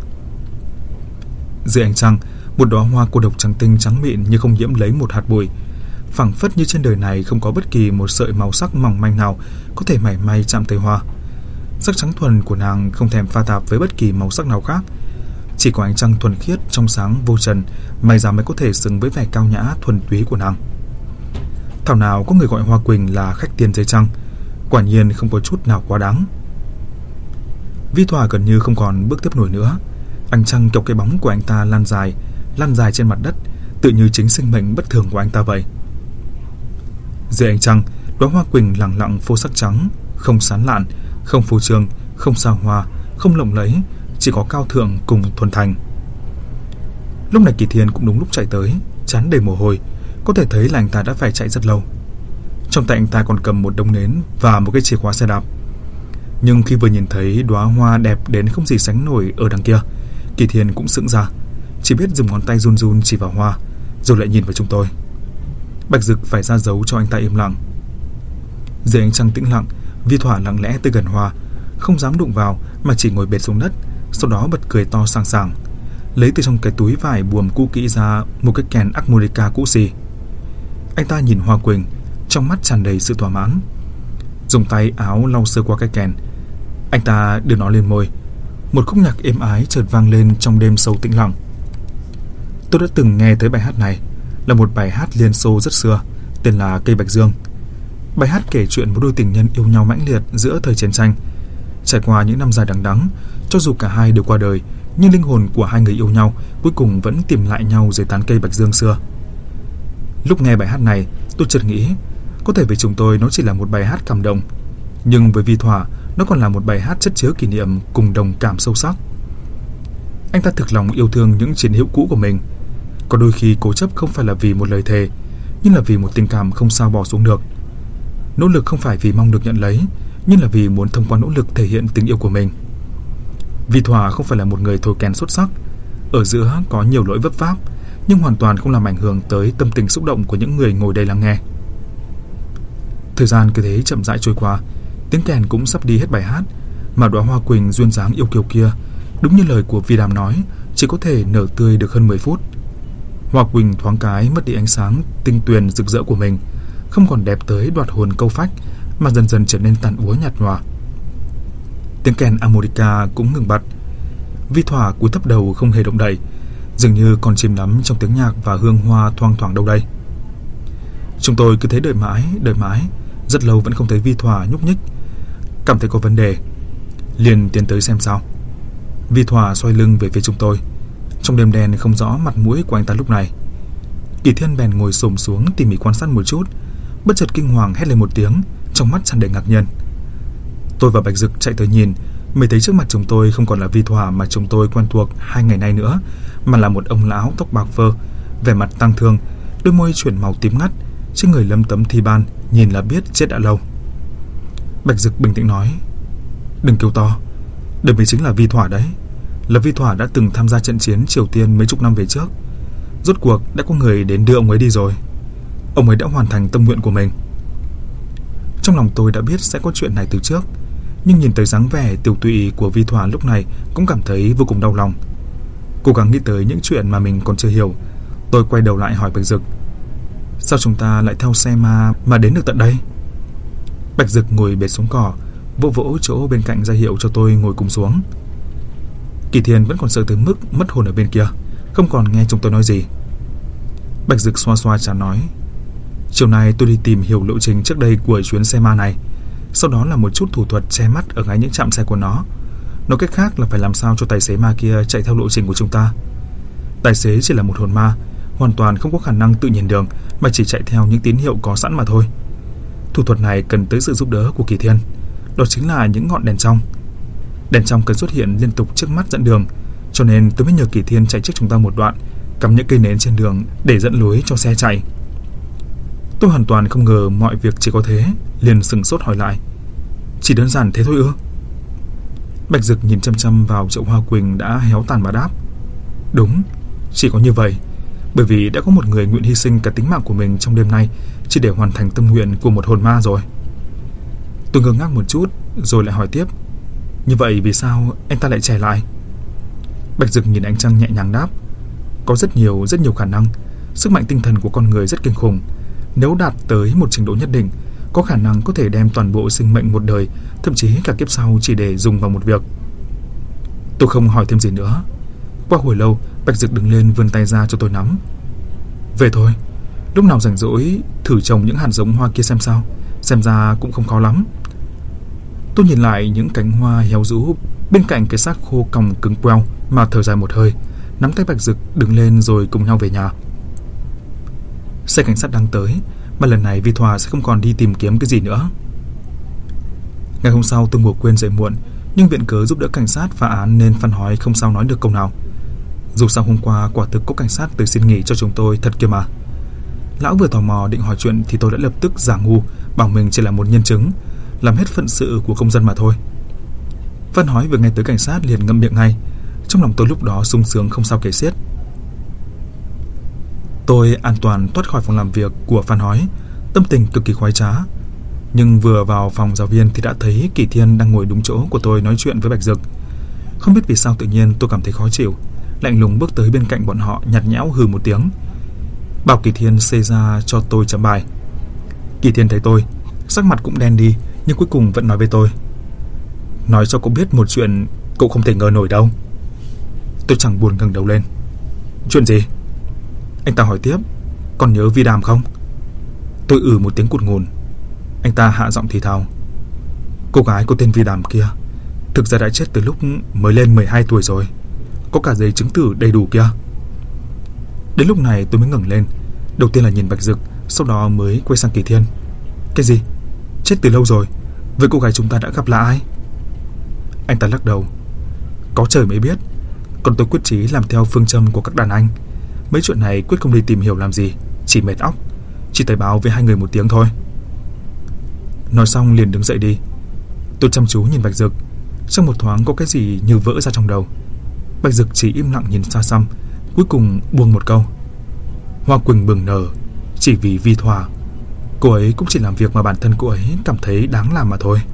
Dưới ánh trăng, một đóa hoa cô độc trắng tinh trắng mịn như không nhiễm lấy một hạt bụi, phảng phất như trên đời này không có bất kỳ một sợi màu sắc mỏng manh nào có thể mảy may chạm tới hoa. Sắc trắng thuần của nàng không thèm pha tạp với bất kỳ màu sắc nào khác. Chỉ có ánh trăng thuần khiết trong sáng vô trần may ra mới có thể xứng với vẻ cao nhã thuần túy của nàng. Thảo nào có người gọi hoa quỳnh là khách tiên dưới trăng, quả nhiên không có chút nào quá đáng. Vi Thỏa gần như không còn bước tiếp nổi nữa. Ánh trăng kéo cái bóng của anh ta lan dài trên mặt đất, tự như chính sinh mệnh bất thường của anh ta vậy. Dưới ánh trăng, đóa hoa quỳnh lặng lặng phô sắc trắng, không sán lạn, không phô trương, không xa hoa, không lộng lẫy, chỉ có cao thượng cùng thuần thành. Lúc này Kỳ Thiên cũng đúng lúc chạy tới, trán đầy mồ hôi, có thể thấy là anh ta đã phải chạy rất lâu. Trong tay anh ta còn cầm một đống nến và một cái chìa khóa xe đạp. Nhưng khi vừa nhìn thấy đóa hoa đẹp đến không gì sánh nổi ở đằng kia, Kỳ Thiên cũng sững ra, chỉ biết dùng ngón tay run run chỉ vào hoa, rồi lại nhìn vào chúng tôi. Bạch Dực phải ra dấu cho anh ta im lặng. Dưới ánh trăng tĩnh lặng, Vi Thỏa lặng lẽ tới gần hoa, không dám đụng vào mà chỉ ngồi bệt xuống đất, sau đó bật cười to sảng sảng, lấy từ trong cái túi vải buồm cũ kỹ ra một cái kèn harmonica cũ xì. Anh ta nhìn hoa quỳnh, trong mắt tràn đầy sự thỏa mãn, dùng tay áo lau sơ qua cái kèn. Anh ta đưa nó lên môi. Một khúc nhạc êm ái chợt vang lên trong đêm sâu tĩnh lặng. Tôi đã từng nghe tới bài hát này, là một bài hát Liên Xô rất xưa, tên là Cây Bạch Dương. Bài hát kể chuyện một đôi tình nhân yêu nhau mãnh liệt giữa thời chiến tranh. Trải qua những năm dài đằng đẵng, cho dù cả hai đều qua đời, nhưng linh hồn của hai người yêu nhau cuối cùng vẫn tìm lại nhau dưới tán cây bạch dương xưa. Lúc nghe bài hát này, tôi chợt nghĩ, có thể với chúng tôi nó chỉ là một bài hát cảm động, nhưng với Vi Thỏa, nó còn là một bài hát chất chứa kỷ niệm cùng đồng cảm sâu sắc. Anh ta thực lòng yêu thương những chiến hữu cũ của mình. Có đôi khi cố chấp không phải là vì một lời thề, nhưng là vì một tình cảm không sao bỏ xuống được. Nỗ lực không phải vì mong được nhận lấy, nhưng là vì muốn thông qua nỗ lực thể hiện tình yêu của mình. Vi Thỏa không phải là một người thổi kèn xuất sắc. Ở giữa có nhiều lỗi vấp váp, nhưng hoàn toàn không làm ảnh hưởng tới tâm tình xúc động của những người ngồi đây lắng nghe. Thời gian cứ thế chậm rãi trôi qua, tiếng kèn cũng sắp đi hết bài hát, mà đóa hoa quỳnh duyên dáng yêu kiều kia, đúng như lời của Vi Đàm nói, chỉ có thể nở tươi được hơn 10 phút. Hoa quỳnh thoáng cái mất đi ánh sáng tinh tuyền rực rỡ của mình, không còn đẹp tới đoạt hồn câu phách, mà dần dần trở nên tàn úa nhạt nhòa. Tiếng kèn harmonica cũng ngừng bặt. Vi Thỏa cúi thấp đầu không hề động đậy, dường như còn chìm đắm trong tiếng nhạc và hương hoa thoang thoảng đâu đây. Chúng tôi cứ thế đợi mãi, rất lâu vẫn không thấy Vi Thỏa nhúc nhích. Cảm thấy có vấn đề, liền tiến tới xem sao. Vi Thỏa xoay lưng về phía chúng tôi. Trong đêm đen không rõ mặt mũi của anh ta lúc này. Kỳ Thiên bèn ngồi xổm xuống tỉ mỉ quan sát một chút, bất chợt kinh hoàng hét lên một tiếng, trong mắt tràn đầy ngạc nhiên. Tôi và Bạch Dực chạy tới nhìn, mới thấy trước mặt chúng tôi không còn là Vi Thỏa mà chúng tôi quen thuộc 2 ngày nay nữa, mà là một ông lão tóc bạc phơ, vẻ mặt tang thương, đôi môi chuyển màu tím ngắt, trên người lấm tấm thi ban, nhìn là biết chết đã lâu. Bạch Dực bình tĩnh nói: "Đừng kêu to, đây mới chính là Vi Thỏa đấy, là Vi Thỏa đã từng tham gia trận chiến Triều Tiên mấy chục năm về trước. Rốt cuộc đã có người đến đưa ông ấy đi rồi. Ông ấy đã hoàn thành tâm nguyện của mình." Trong lòng tôi đã biết sẽ có chuyện này từ trước, nhưng nhìn tới dáng vẻ tiểu tụy của Vi Thỏa lúc này cũng cảm thấy vô cùng đau lòng. Cố gắng nghĩ tới những chuyện mà mình còn chưa hiểu, tôi quay đầu lại hỏi Bạch Dực: "Sao chúng ta lại theo xe mà đến được tận đây?" Bạch Dực ngồi bệt xuống cỏ, vỗ vỗ chỗ bên cạnh ra hiệu cho tôi ngồi cùng xuống. Kỳ Thiên vẫn còn sợ tới mức mất hồn ở bên kia, không còn nghe chúng tôi nói gì. Bạch Dực xoa xoa trán nói: "Chiều nay tôi đi tìm hiểu lộ trình trước đây của chuyến xe ma này, sau đó là một chút thủ thuật che mắt ở ngay những trạm xe của nó. Nói cách khác là phải làm sao cho tài xế ma kia chạy theo lộ trình của chúng ta. Tài xế chỉ là một hồn ma, hoàn toàn không có khả năng tự nhìn đường, mà chỉ chạy theo những tín hiệu có sẵn mà thôi. Thủ thuật này cần tới sự giúp đỡ của Kỳ Thiên, đó chính là những ngọn đèn trong. Đèn trong cần xuất hiện liên tục trước mắt dẫn đường, cho nên tôi mới nhờ Kỳ Thiên chạy trước chúng ta một đoạn, cắm những cây nến trên đường để dẫn lối cho xe chạy." Tôi hoàn toàn không ngờ mọi việc chỉ có thế, liền sững sốt hỏi lại: "Chỉ đơn giản thế thôi ư?" Bạch Dực nhìn chăm chăm vào chậu hoa quỳnh đã héo tàn mà đáp: "Đúng, chỉ có như vậy, bởi vì đã có một người nguyện hy sinh cả tính mạng của mình trong đêm nay chỉ để hoàn thành tâm nguyện của một hồn ma rồi." Tôi ngơ ngác một chút rồi lại hỏi tiếp: "Như vậy vì sao anh ta lại trẻ lại?" Bạch Dực nhìn ánh trăng nhẹ nhàng đáp: "Có rất nhiều khả năng. Sức mạnh tinh thần của con người rất kinh khủng. Nếu đạt tới một trình độ nhất định, có khả năng có thể đem toàn bộ sinh mệnh một đời, thậm chí cả kiếp sau chỉ để dùng vào một việc." Tôi không hỏi thêm gì nữa. Qua hồi lâu, Bạch Dực đứng lên vươn tay ra cho tôi nắm. "Về thôi, lúc nào rảnh rỗi thử trồng những hạt giống hoa kia xem sao, xem ra cũng không khó lắm." Tôi nhìn lại những cánh hoa héo rũ bên cạnh cái xác khô còng cứng queo mà thở dài một hơi, nắm tay Bạch Dực đứng lên rồi cùng nhau về nhà. Xe cảnh sát đang tới, mà lần này Vi Thỏa sẽ không còn đi tìm kiếm cái gì nữa. Ngày hôm sau tôi ngủ quên dậy muộn, nhưng viện cớ giúp đỡ cảnh sát phá án nên Phan Hói không sao nói được câu nào. Dù sao hôm qua quả thực có cảnh sát tới xin nghỉ cho chúng tôi thật kia mà. Lão vừa tò mò định hỏi chuyện thì tôi đã lập tức giả ngu, bảo mình chỉ là một nhân chứng, làm hết phận sự của công dân mà thôi. Phan Hói vừa nghe tới cảnh sát liền ngậm miệng ngay. Trong lòng tôi lúc đó sung sướng không sao kể xiết. Tôi an toàn thoát khỏi phòng làm việc của Phan Hói, tâm tình cực kỳ khoái trá. Nhưng vừa vào phòng giáo viên thì đã thấy Kỳ Thiên đang ngồi đúng chỗ của tôi nói chuyện với Bạch Dực. Không biết vì sao tự nhiên tôi cảm thấy khó chịu, lạnh lùng bước tới bên cạnh bọn họ, nhạt nhẽo hừ một tiếng, bảo Kỳ Thiên xê ra cho tôi chấm bài. Kỳ Thiên thấy tôi, sắc mặt cũng đen đi, nhưng cuối cùng vẫn nói với tôi: "Nói cho cậu biết một chuyện cậu không thể ngờ nổi đâu." Tôi chẳng buồn ngẩng đầu lên. "Chuyện gì?" Anh ta hỏi tiếp: "Còn nhớ Vi Đàm không?" Tôi một tiếng cụt ngùn. Anh ta hạ giọng thì thào: "Cô gái có tên Vi Đàm kia thực ra đã chết từ lúc mới lên 12 tuổi rồi. có cả giấy chứng tử đầy đủ kìa. Đến lúc này tôi mới ngẩng lên, đầu tiên là nhìn Bạch Dực, sau đó mới quay sang Kỳ Thiên. Cái gì? Chết từ lâu rồi. Vậy cô gái chúng ta đã gặp là ai? Anh ta lắc đầu. Có trời mới biết. Còn tôi quyết chí làm theo phương châm của các đàn anh. Mấy chuyện này quyết không đi tìm hiểu làm gì, chỉ mệt óc. Chỉ tới báo với hai người một tiếng thôi. Nói xong liền đứng dậy đi. Tôi chăm chú nhìn Bạch Dực. Trong một thoáng có cái gì như vỡ ra trong đầu. Bạch Dực chỉ im lặng nhìn xa xăm, cuối cùng buông một câu. Hoa quỳnh bừng nở chỉ vì Vi Thoa. Cô ấy cũng chỉ làm việc mà bản thân cô ấy cảm thấy đáng làm mà thôi.